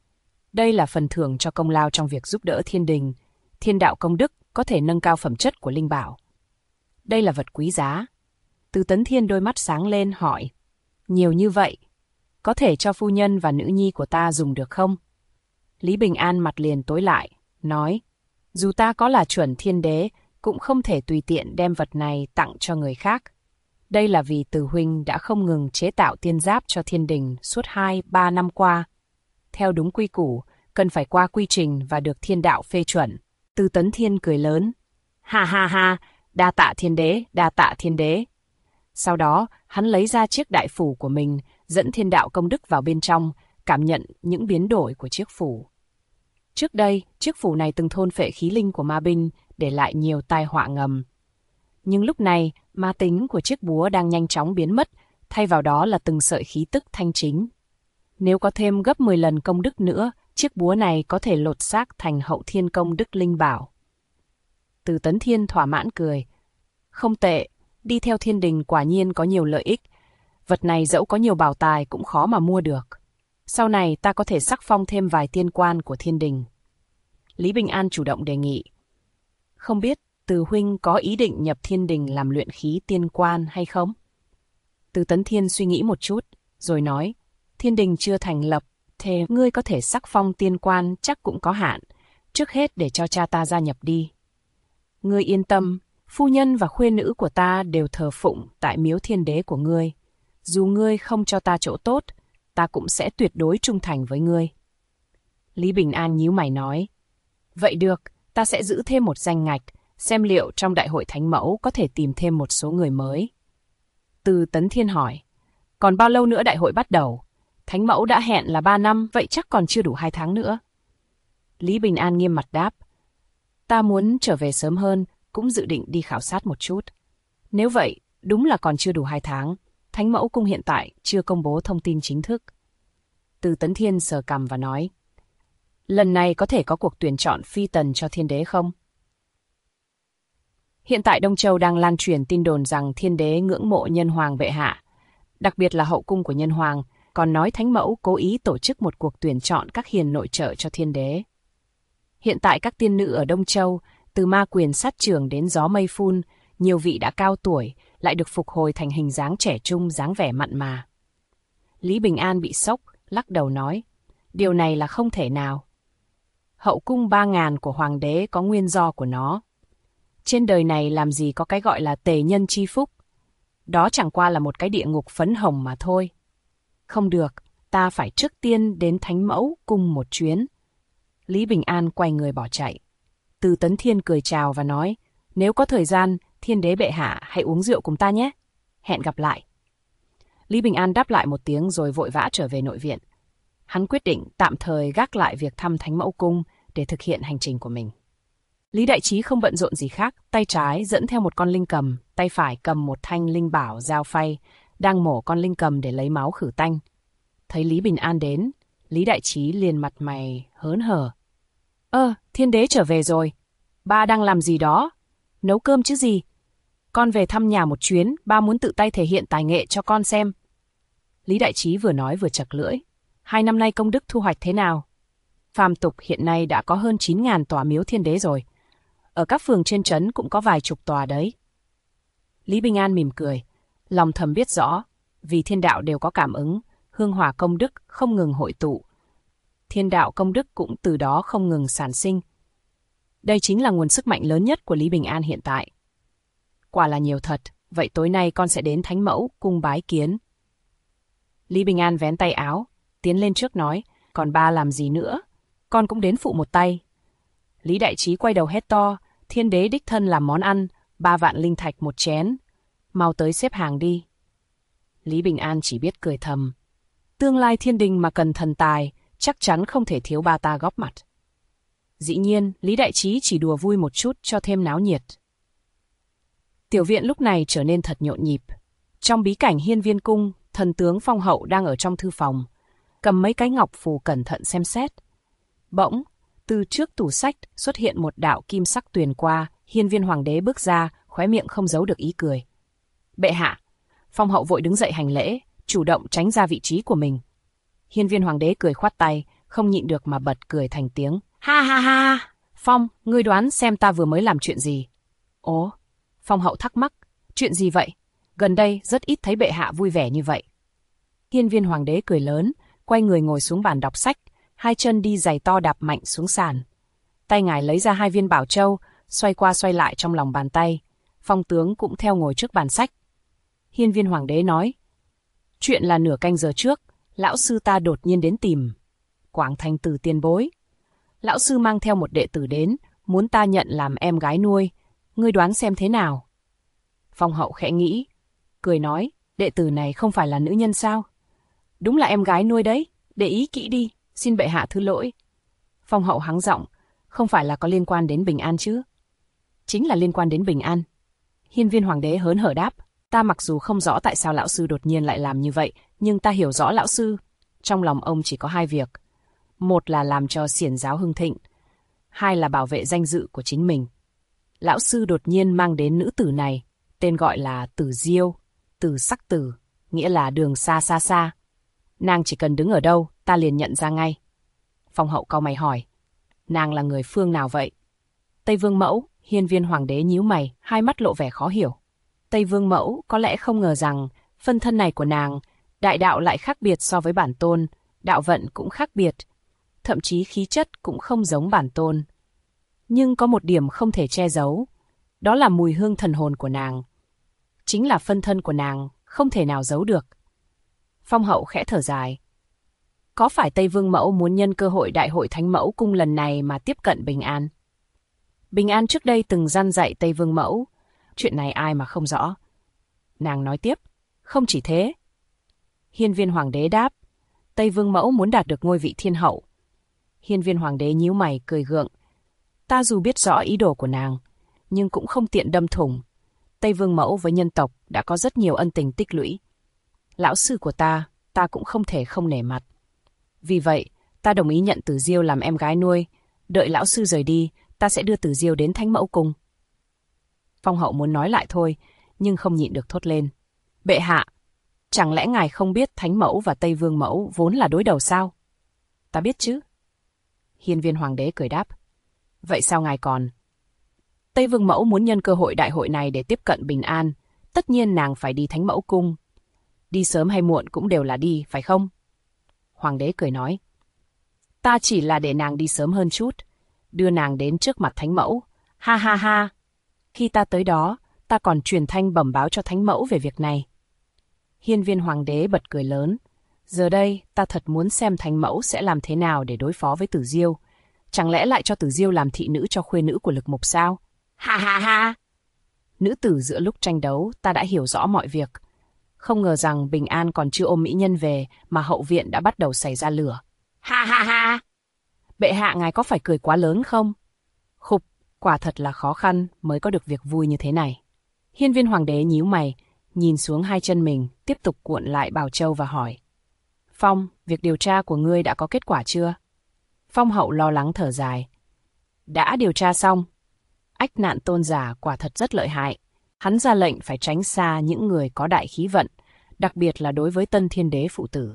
Đây là phần thưởng cho công lao trong việc giúp đỡ thiên đình. Thiên đạo công đức có thể nâng cao phẩm chất của linh bảo. Đây là vật quý giá. Từ Tấn Thiên đôi mắt sáng lên hỏi, nhiều như vậy, có thể cho phu nhân và nữ nhi của ta dùng được không? Lý Bình An mặt liền tối lại, nói, dù ta có là chuẩn thiên đế, cũng không thể tùy tiện đem vật này tặng cho người khác. Đây là vì Từ huynh đã không ngừng chế tạo tiên giáp cho thiên đình suốt 2-3 năm qua. Theo đúng quy củ, cần phải qua quy trình và được thiên đạo phê chuẩn. Từ Tấn Thiên cười lớn, ha ha ha, đa tạ thiên đế, đa tạ thiên đế. Sau đó, hắn lấy ra chiếc đại phủ của mình, dẫn thiên đạo công đức vào bên trong, cảm nhận những biến đổi của chiếc phủ. Trước đây, chiếc phủ này từng thôn phệ khí linh của ma binh, để lại nhiều tai họa ngầm. Nhưng lúc này, ma tính của chiếc búa đang nhanh chóng biến mất, thay vào đó là từng sợi khí tức thanh chính. Nếu có thêm gấp 10 lần công đức nữa, chiếc búa này có thể lột xác thành hậu thiên công đức linh bảo. Từ Tấn Thiên thỏa mãn cười. Không tệ, đi theo thiên đình quả nhiên có nhiều lợi ích. Vật này dẫu có nhiều bảo tài cũng khó mà mua được. Sau này ta có thể sắc phong thêm vài tiên quan của thiên đình. Lý Bình An chủ động đề nghị. Không biết Từ huynh có ý định nhập thiên đình làm luyện khí tiên quan hay không? Từ Tấn Thiên suy nghĩ một chút, rồi nói, thiên đình chưa thành lập, thế ngươi có thể sắc phong tiên quan chắc cũng có hạn. Trước hết để cho cha ta gia nhập đi. Ngươi yên tâm, phu nhân và khuê nữ của ta đều thờ phụng tại miếu thiên đế của ngươi. Dù ngươi không cho ta chỗ tốt, ta cũng sẽ tuyệt đối trung thành với ngươi. Lý Bình An nhíu mày nói, vậy được, ta sẽ giữ thêm một danh ngạch, xem liệu trong đại hội thánh mẫu có thể tìm thêm một số người mới. Từ Tấn Thiên hỏi, còn bao lâu nữa đại hội bắt đầu? Thánh mẫu đã hẹn là 3 năm, vậy chắc còn chưa đủ 2 tháng nữa. Lý Bình An nghiêm mặt đáp, ta muốn trở về sớm hơn, cũng dự định đi khảo sát một chút. Nếu vậy, đúng là còn chưa đủ 2 tháng. Thánh mẫu cung hiện tại chưa công bố thông tin chính thức. Từ Tấn Thiên sờ cằm và nói, lần này có thể có cuộc tuyển chọn phi tần cho thiên đế không? Hiện tại Đông Châu đang lan truyền tin đồn rằng thiên đế ngưỡng mộ nhân hoàng bệ hạ, đặc biệt là hậu cung của nhân hoàng, còn nói thánh mẫu cố ý tổ chức một cuộc tuyển chọn các hiền nội trợ cho thiên đế. Hiện tại các tiên nữ ở Đông Châu, từ ma quyền sát trưởng đến gió mây phun, nhiều vị đã cao tuổi, lại được phục hồi thành hình dáng trẻ trung, dáng vẻ mặn mà. Lý Bình An bị sốc, lắc đầu nói, điều này là không thể nào. Hậu cung 3.000 của hoàng đế có nguyên do của nó. Trên đời này làm gì có cái gọi là tề nhân chi phúc. Đó chẳng qua là một cái địa ngục phấn hồng mà thôi. Không được, ta phải trước tiên đến thánh mẫu cung một chuyến. Lý Bình An quay người bỏ chạy. Từ Tấn Thiên cười chào và nói, nếu có thời gian, thiên đế bệ hạ hãy uống rượu cùng ta nhé. Hẹn gặp lại. Lý Bình An đáp lại một tiếng rồi vội vã trở về nội viện. Hắn quyết định tạm thời gác lại việc thăm thánh mẫu cung để thực hiện hành trình của mình. Lý Đại Trí không bận rộn gì khác, tay trái dẫn theo một con linh cầm, tay phải cầm một thanh linh bảo dao phay, đang mổ con linh cầm để lấy máu khử tanh. Thấy Lý Bình An đến, Lý Đại Trí liền mặt mày hớn hở. Thiên đế trở về rồi. Ba đang làm gì đó? Nấu cơm chứ gì? Con về thăm nhà một chuyến, ba muốn tự tay thể hiện tài nghệ cho con xem. Lý Đại Trí vừa nói vừa chật lưỡi. 2 năm nay công đức thu hoạch thế nào? Phàm tục hiện nay đã có hơn 9.000 tòa miếu thiên đế rồi. Ở các phường trên trấn cũng có vài chục tòa đấy. Lý Bình An mỉm cười, lòng thầm biết rõ, vì thiên đạo đều có cảm ứng, hương hỏa công đức không ngừng hội tụ. Thiên đạo công đức cũng từ đó không ngừng sản sinh. Đây chính là nguồn sức mạnh lớn nhất của Lý Bình An hiện tại. Quả là nhiều thật, vậy tối nay con sẽ đến thánh mẫu cung bái kiến. Lý Bình An vén tay áo, tiến lên trước nói, còn ba làm gì nữa? Con cũng đến phụ một tay. Lý Đại Trí quay đầu hét to, thiên đế đích thân làm món ăn, 3 vạn linh thạch một chén. Mau tới xếp hàng đi. Lý Bình An chỉ biết cười thầm. Tương lai thiên đình mà cần thần tài, chắc chắn không thể thiếu ba ta góp mặt. Dĩ nhiên, Lý Đại Trí chỉ đùa vui một chút cho thêm náo nhiệt. Tiểu viện lúc này trở nên thật nhộn nhịp. Trong bí cảnh Hiên Viên Cung, thần tướng Phong Hậu đang ở trong thư phòng, cầm mấy cái ngọc phù cẩn thận xem xét. Bỗng, từ trước tủ sách xuất hiện một đạo kim sắc tuyền qua, Hiên Viên Hoàng đế bước ra, khóe miệng không giấu được ý cười. Bệ hạ! Phong Hậu vội đứng dậy hành lễ, chủ động tránh ra vị trí của mình. Hiên Viên Hoàng đế cười khoát tay, không nhịn được mà bật cười thành tiếng. Ha ha ha! Phong, ngươi đoán xem ta vừa mới làm chuyện gì? Ồ, Phong hậu thắc mắc. Chuyện gì vậy? Gần đây rất ít thấy bệ hạ vui vẻ như vậy. Hiên Viên Hoàng đế cười lớn, quay người ngồi xuống bàn đọc sách, hai chân đi giày to đạp mạnh xuống sàn. Tay ngài lấy ra 2 viên bảo châu, xoay qua xoay lại trong lòng bàn tay. Phong tướng cũng theo ngồi trước bàn sách. Hiên Viên Hoàng đế nói, chuyện là nửa canh giờ trước, lão sư ta đột nhiên đến tìm Quảng Thành Tử tiền bối. Lão sư mang theo một đệ tử đến, muốn ta nhận làm em gái nuôi. Ngươi đoán xem thế nào? Phong hậu khẽ nghĩ, cười nói, đệ tử này không phải là nữ nhân sao? Đúng là em gái nuôi đấy, để ý kỹ đi, xin bệ hạ thứ lỗi. Phong hậu hắng giọng, không phải là có liên quan đến Bình An chứ? Chính là liên quan đến Bình An. Hiên Viên Hoàng đế hớn hở đáp, ta mặc dù không rõ tại sao lão sư đột nhiên lại làm như vậy, nhưng ta hiểu rõ lão sư. Trong lòng ông chỉ có 2 việc. Một là làm cho xiển giáo hưng thịnh, 2 là bảo vệ danh dự của chính mình. Lão sư đột nhiên mang đến nữ tử này, tên gọi là Tử Diêu, Tử Sắc Tử, nghĩa là đường xa xa xa. Nàng chỉ cần đứng ở đâu, ta liền nhận ra ngay. Phong hậu cau mày hỏi, nàng là người phương nào vậy? Tây Vương Mẫu. Hiên Viên Hoàng đế nhíu mày, hai mắt lộ vẻ khó hiểu. Tây Vương Mẫu có lẽ không ngờ rằng phân thân này của nàng, đại đạo lại khác biệt so với bản tôn, đạo vận cũng khác biệt, thậm chí khí chất cũng không giống bản tôn. Nhưng có một điểm không thể che giấu, đó là mùi hương thần hồn của nàng. Chính là phân thân của nàng, không thể nào giấu được. Phong hậu khẽ thở dài. Có phải Tây Vương Mẫu muốn nhân cơ hội đại hội Thánh Mẫu Cung lần này mà tiếp cận Bình An? Bình An trước đây từng răn dạy Tây Vương Mẫu, chuyện này ai mà không rõ. Nàng nói tiếp, không chỉ thế. Hiên Viên Hoàng đế đáp, Tây Vương Mẫu muốn đạt được ngôi vị thiên hậu. Hiên Viên Hoàng đế nhíu mày cười gượng, ta dù biết rõ ý đồ của nàng, nhưng cũng không tiện đâm thủng. Tây Vương Mẫu với nhân tộc đã có rất nhiều ân tình tích lũy. Lão sư của ta cũng không thể không nể mặt. Vì vậy, ta đồng ý nhận Tử Diêu làm em gái nuôi, đợi lão sư rời đi, ta sẽ đưa Tử Diêu đến Thánh Mẫu Cung. Phong hậu muốn nói lại thôi, nhưng không nhịn được thốt lên. Bệ hạ, chẳng lẽ ngài không biết Thánh Mẫu và Tây Vương Mẫu vốn là đối đầu sao? Ta biết chứ. Hiên Viên Hoàng đế cười đáp. Vậy sao ngài còn? Tây Vương Mẫu muốn nhân cơ hội đại hội này để tiếp cận Bình An, tất nhiên nàng phải đi Thánh Mẫu Cung. Đi sớm hay muộn cũng đều là đi, phải không? Hoàng đế cười nói. Ta chỉ là để nàng đi sớm hơn chút, đưa nàng đến trước mặt Thánh Mẫu. Ha ha ha! Khi ta tới đó, ta còn truyền thanh bẩm báo cho Thánh Mẫu về việc này. Hiên Viên Hoàng đế bật cười lớn. Giờ đây, ta thật muốn xem Thánh Mẫu sẽ làm thế nào để đối phó với Tử Diêu. Chẳng lẽ lại cho Tử Diêu làm thị nữ cho khuê nữ của Lực Mục sao? Ha ha ha! Nữ tử giữa lúc tranh đấu, ta đã hiểu rõ mọi việc. Không ngờ rằng Bình An còn chưa ôm mỹ nhân về mà hậu viện đã bắt đầu xảy ra lửa. Ha ha ha! Bệ hạ ngài có phải cười quá lớn không? Khục, quả thật là khó khăn mới có được việc vui như thế này. Hiên Viên Hoàng đế nhíu mày, nhìn xuống 2 chân mình, tiếp tục cuộn lại bảo châu và hỏi. Phong, việc điều tra của ngươi đã có kết quả chưa? Phong hậu lo lắng thở dài. Đã điều tra xong. Ách Nạn Tôn giả quả thật rất lợi hại. Hắn ra lệnh phải tránh xa những người có đại khí vận, đặc biệt là đối với Tân Thiên Đế phụ tử.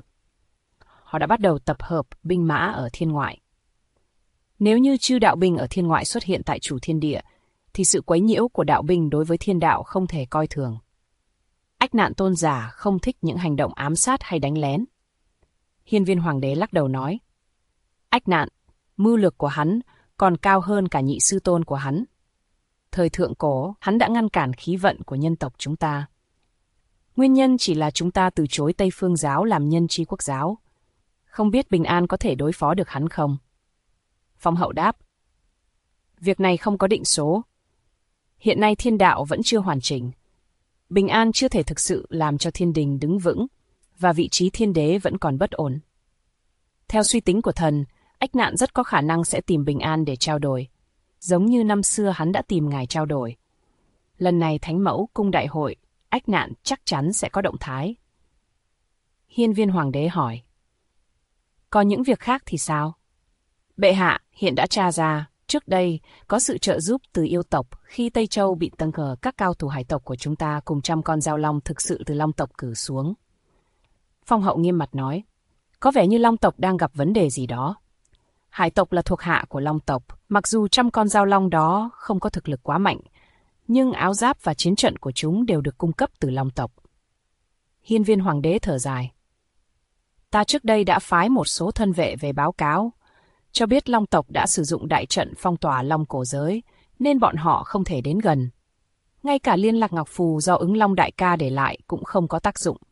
Họ đã bắt đầu tập hợp binh mã ở thiên ngoại. Nếu như chư đạo binh ở thiên ngoại xuất hiện tại chủ thiên địa, thì sự quấy nhiễu của đạo binh đối với thiên đạo không thể coi thường. Ách Nạn Tôn giả không thích những hành động ám sát hay đánh lén. Hiên Viên Hoàng đế lắc đầu nói. Ách Nạn, mưu lược của hắn còn cao hơn cả nhị sư tôn của hắn. Thời thượng cổ, hắn đã ngăn cản khí vận của nhân tộc chúng ta. Nguyên nhân chỉ là chúng ta từ chối Tây Phương giáo làm nhân tri quốc giáo. Không biết Bình An có thể đối phó được hắn không? Phong hậu đáp. Việc này không có định số. Hiện nay thiên đạo vẫn chưa hoàn chỉnh. Bình An chưa thể thực sự làm cho thiên đình đứng vững, và vị trí thiên đế vẫn còn bất ổn. Theo suy tính của thần, Ách Nạn rất có khả năng sẽ tìm Bình An để trao đổi, giống như năm xưa hắn đã tìm ngài trao đổi. Lần này Thánh Mẫu Cung đại hội, Ách Nạn chắc chắn sẽ có động thái. Hiên Viên Hoàng đế hỏi. Còn những việc khác thì sao? Bệ hạ hiện đã tra ra, trước đây có sự trợ giúp từ yêu tộc khi Tây Châu bị tấn công, các cao thủ hải tộc của chúng ta cùng 100 con dao long thực sự từ long tộc cử xuống. Phong hậu nghiêm mặt nói. Có vẻ như long tộc đang gặp vấn đề gì đó. Hải tộc là thuộc hạ của Long tộc, mặc dù 100 con dao long đó không có thực lực quá mạnh, nhưng áo giáp và chiến trận của chúng đều được cung cấp từ Long tộc. Hiên Viên Hoàng đế thở dài. Ta trước đây đã phái một số thân vệ về báo cáo, cho biết Long tộc đã sử dụng đại trận phong tỏa Long cổ giới, nên bọn họ không thể đến gần. Ngay cả liên lạc ngọc phù do Ứng Long đại ca để lại cũng không có tác dụng.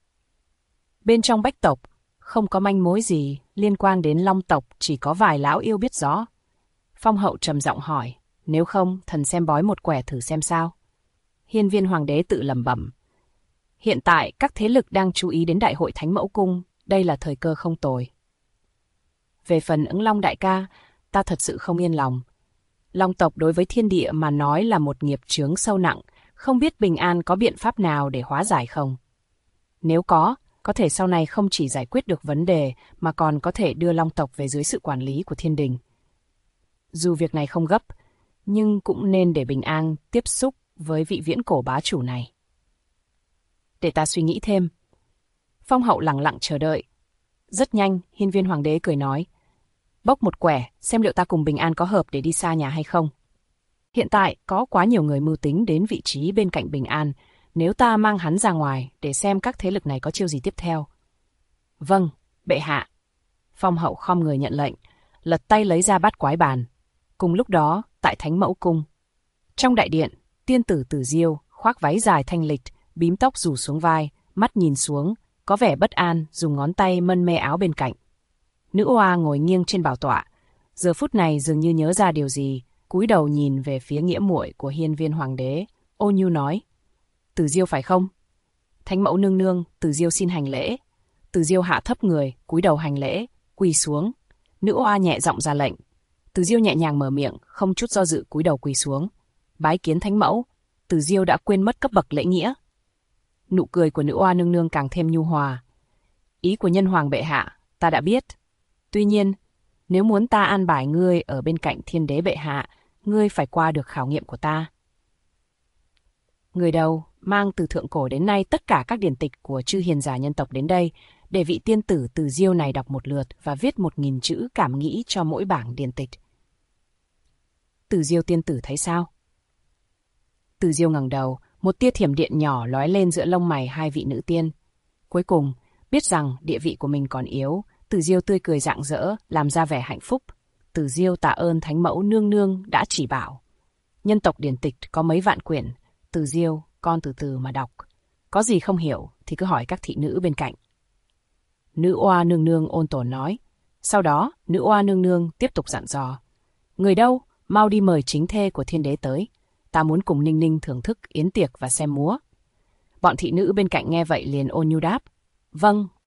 Bên trong Bách tộc, không có manh mối gì liên quan đến Long tộc, chỉ có vài lão yêu biết rõ. Phong hậu trầm giọng hỏi, nếu không, thần xem bói một quẻ thử xem sao. Hiên Viên Hoàng đế tự lẩm bẩm. Hiện tại, các thế lực đang chú ý đến Đại hội Thánh Mẫu Cung, đây là thời cơ không tồi. Về phần Ứng Long đại ca, ta thật sự không yên lòng. Long tộc đối với thiên địa mà nói là một nghiệp chướng sâu nặng, không biết Bình An có biện pháp nào để hóa giải không? Nếu có thể sau này không chỉ giải quyết được vấn đề mà còn có thể đưa Long tộc về dưới sự quản lý của thiên đình. Dù việc này không gấp, nhưng cũng nên để Bình An tiếp xúc với vị viễn cổ bá chủ này. Để ta suy nghĩ thêm. Phong hậu lặng lặng chờ đợi. Rất nhanh, Hiên Viên Hoàng đế cười nói. Bốc một quẻ, xem liệu ta cùng Bình An có hợp để đi xa nhà hay không. Hiện tại, có quá nhiều người mưu tính đến vị trí bên cạnh Bình An, nếu ta mang hắn ra ngoài để xem các thế lực này có chiêu gì tiếp theo. Vâng, bệ hạ. Phong hậu khom người nhận lệnh, lật tay lấy ra bát quái bàn. Cùng lúc đó, tại Thánh Mẫu Cung. Trong đại điện, tiên tử Tử Diêu, khoác váy dài thanh lịch, bím tóc rủ xuống vai, mắt nhìn xuống, có vẻ bất an, dùng ngón tay mân mê áo bên cạnh. Nữ oa ngồi nghiêng trên bảo tọa, giờ phút này dường như nhớ ra điều gì, cúi đầu nhìn về phía nghĩa muội của Hiên Viên Hoàng đế, ôn nhu nói. Tử Diêu phải không? Thánh mẫu nương nương, Tử Diêu xin hành lễ. Tử Diêu hạ thấp người, cúi đầu hành lễ, quỳ xuống. Nữ oa nhẹ giọng ra lệnh. Tử Diêu nhẹ nhàng mở miệng, không chút do dự cúi đầu quỳ xuống. Bái kiến thánh mẫu, Tử Diêu đã quên mất cấp bậc lễ nghĩa. Nụ cười của nữ oa nương nương càng thêm nhu hòa. Ý của nhân hoàng bệ hạ, ta đã biết. Tuy nhiên, nếu muốn ta an bài ngươi ở bên cạnh thiên đế bệ hạ, ngươi phải qua được khảo nghiệm của ta. Người đầu mang từ thượng cổ đến nay tất cả các điển tịch của chư hiền giả nhân tộc đến đây, để vị tiên tử Tử Diêu này đọc một lượt và viết 1000 chữ cảm nghĩ cho mỗi bảng điển tịch. Tử Diêu tiên tử thấy sao? Tử Diêu ngẩng đầu, một tia thiểm điện nhỏ lóe lên giữa lông mày hai vị nữ tiên. Cuối cùng, biết rằng địa vị của mình còn yếu, Tử Diêu tươi cười rạng rỡ, làm ra vẻ hạnh phúc. Tử Diêu tạ ơn thánh mẫu nương nương đã chỉ bảo. Nhân tộc điển tịch có mấy vạn quyển, Tử Diêu, con từ từ mà đọc. Có gì không hiểu thì cứ hỏi các thị nữ bên cạnh. Nữ oa nương nương ôn tồn nói. Sau đó, nữ oa nương nương tiếp tục dặn dò. Người đâu, mau đi mời chính thê của thiên đế tới. Ta muốn cùng Ninh Ninh thưởng thức yến tiệc và xem múa. Bọn thị nữ bên cạnh nghe vậy liền ôn nhu đáp. Vâng.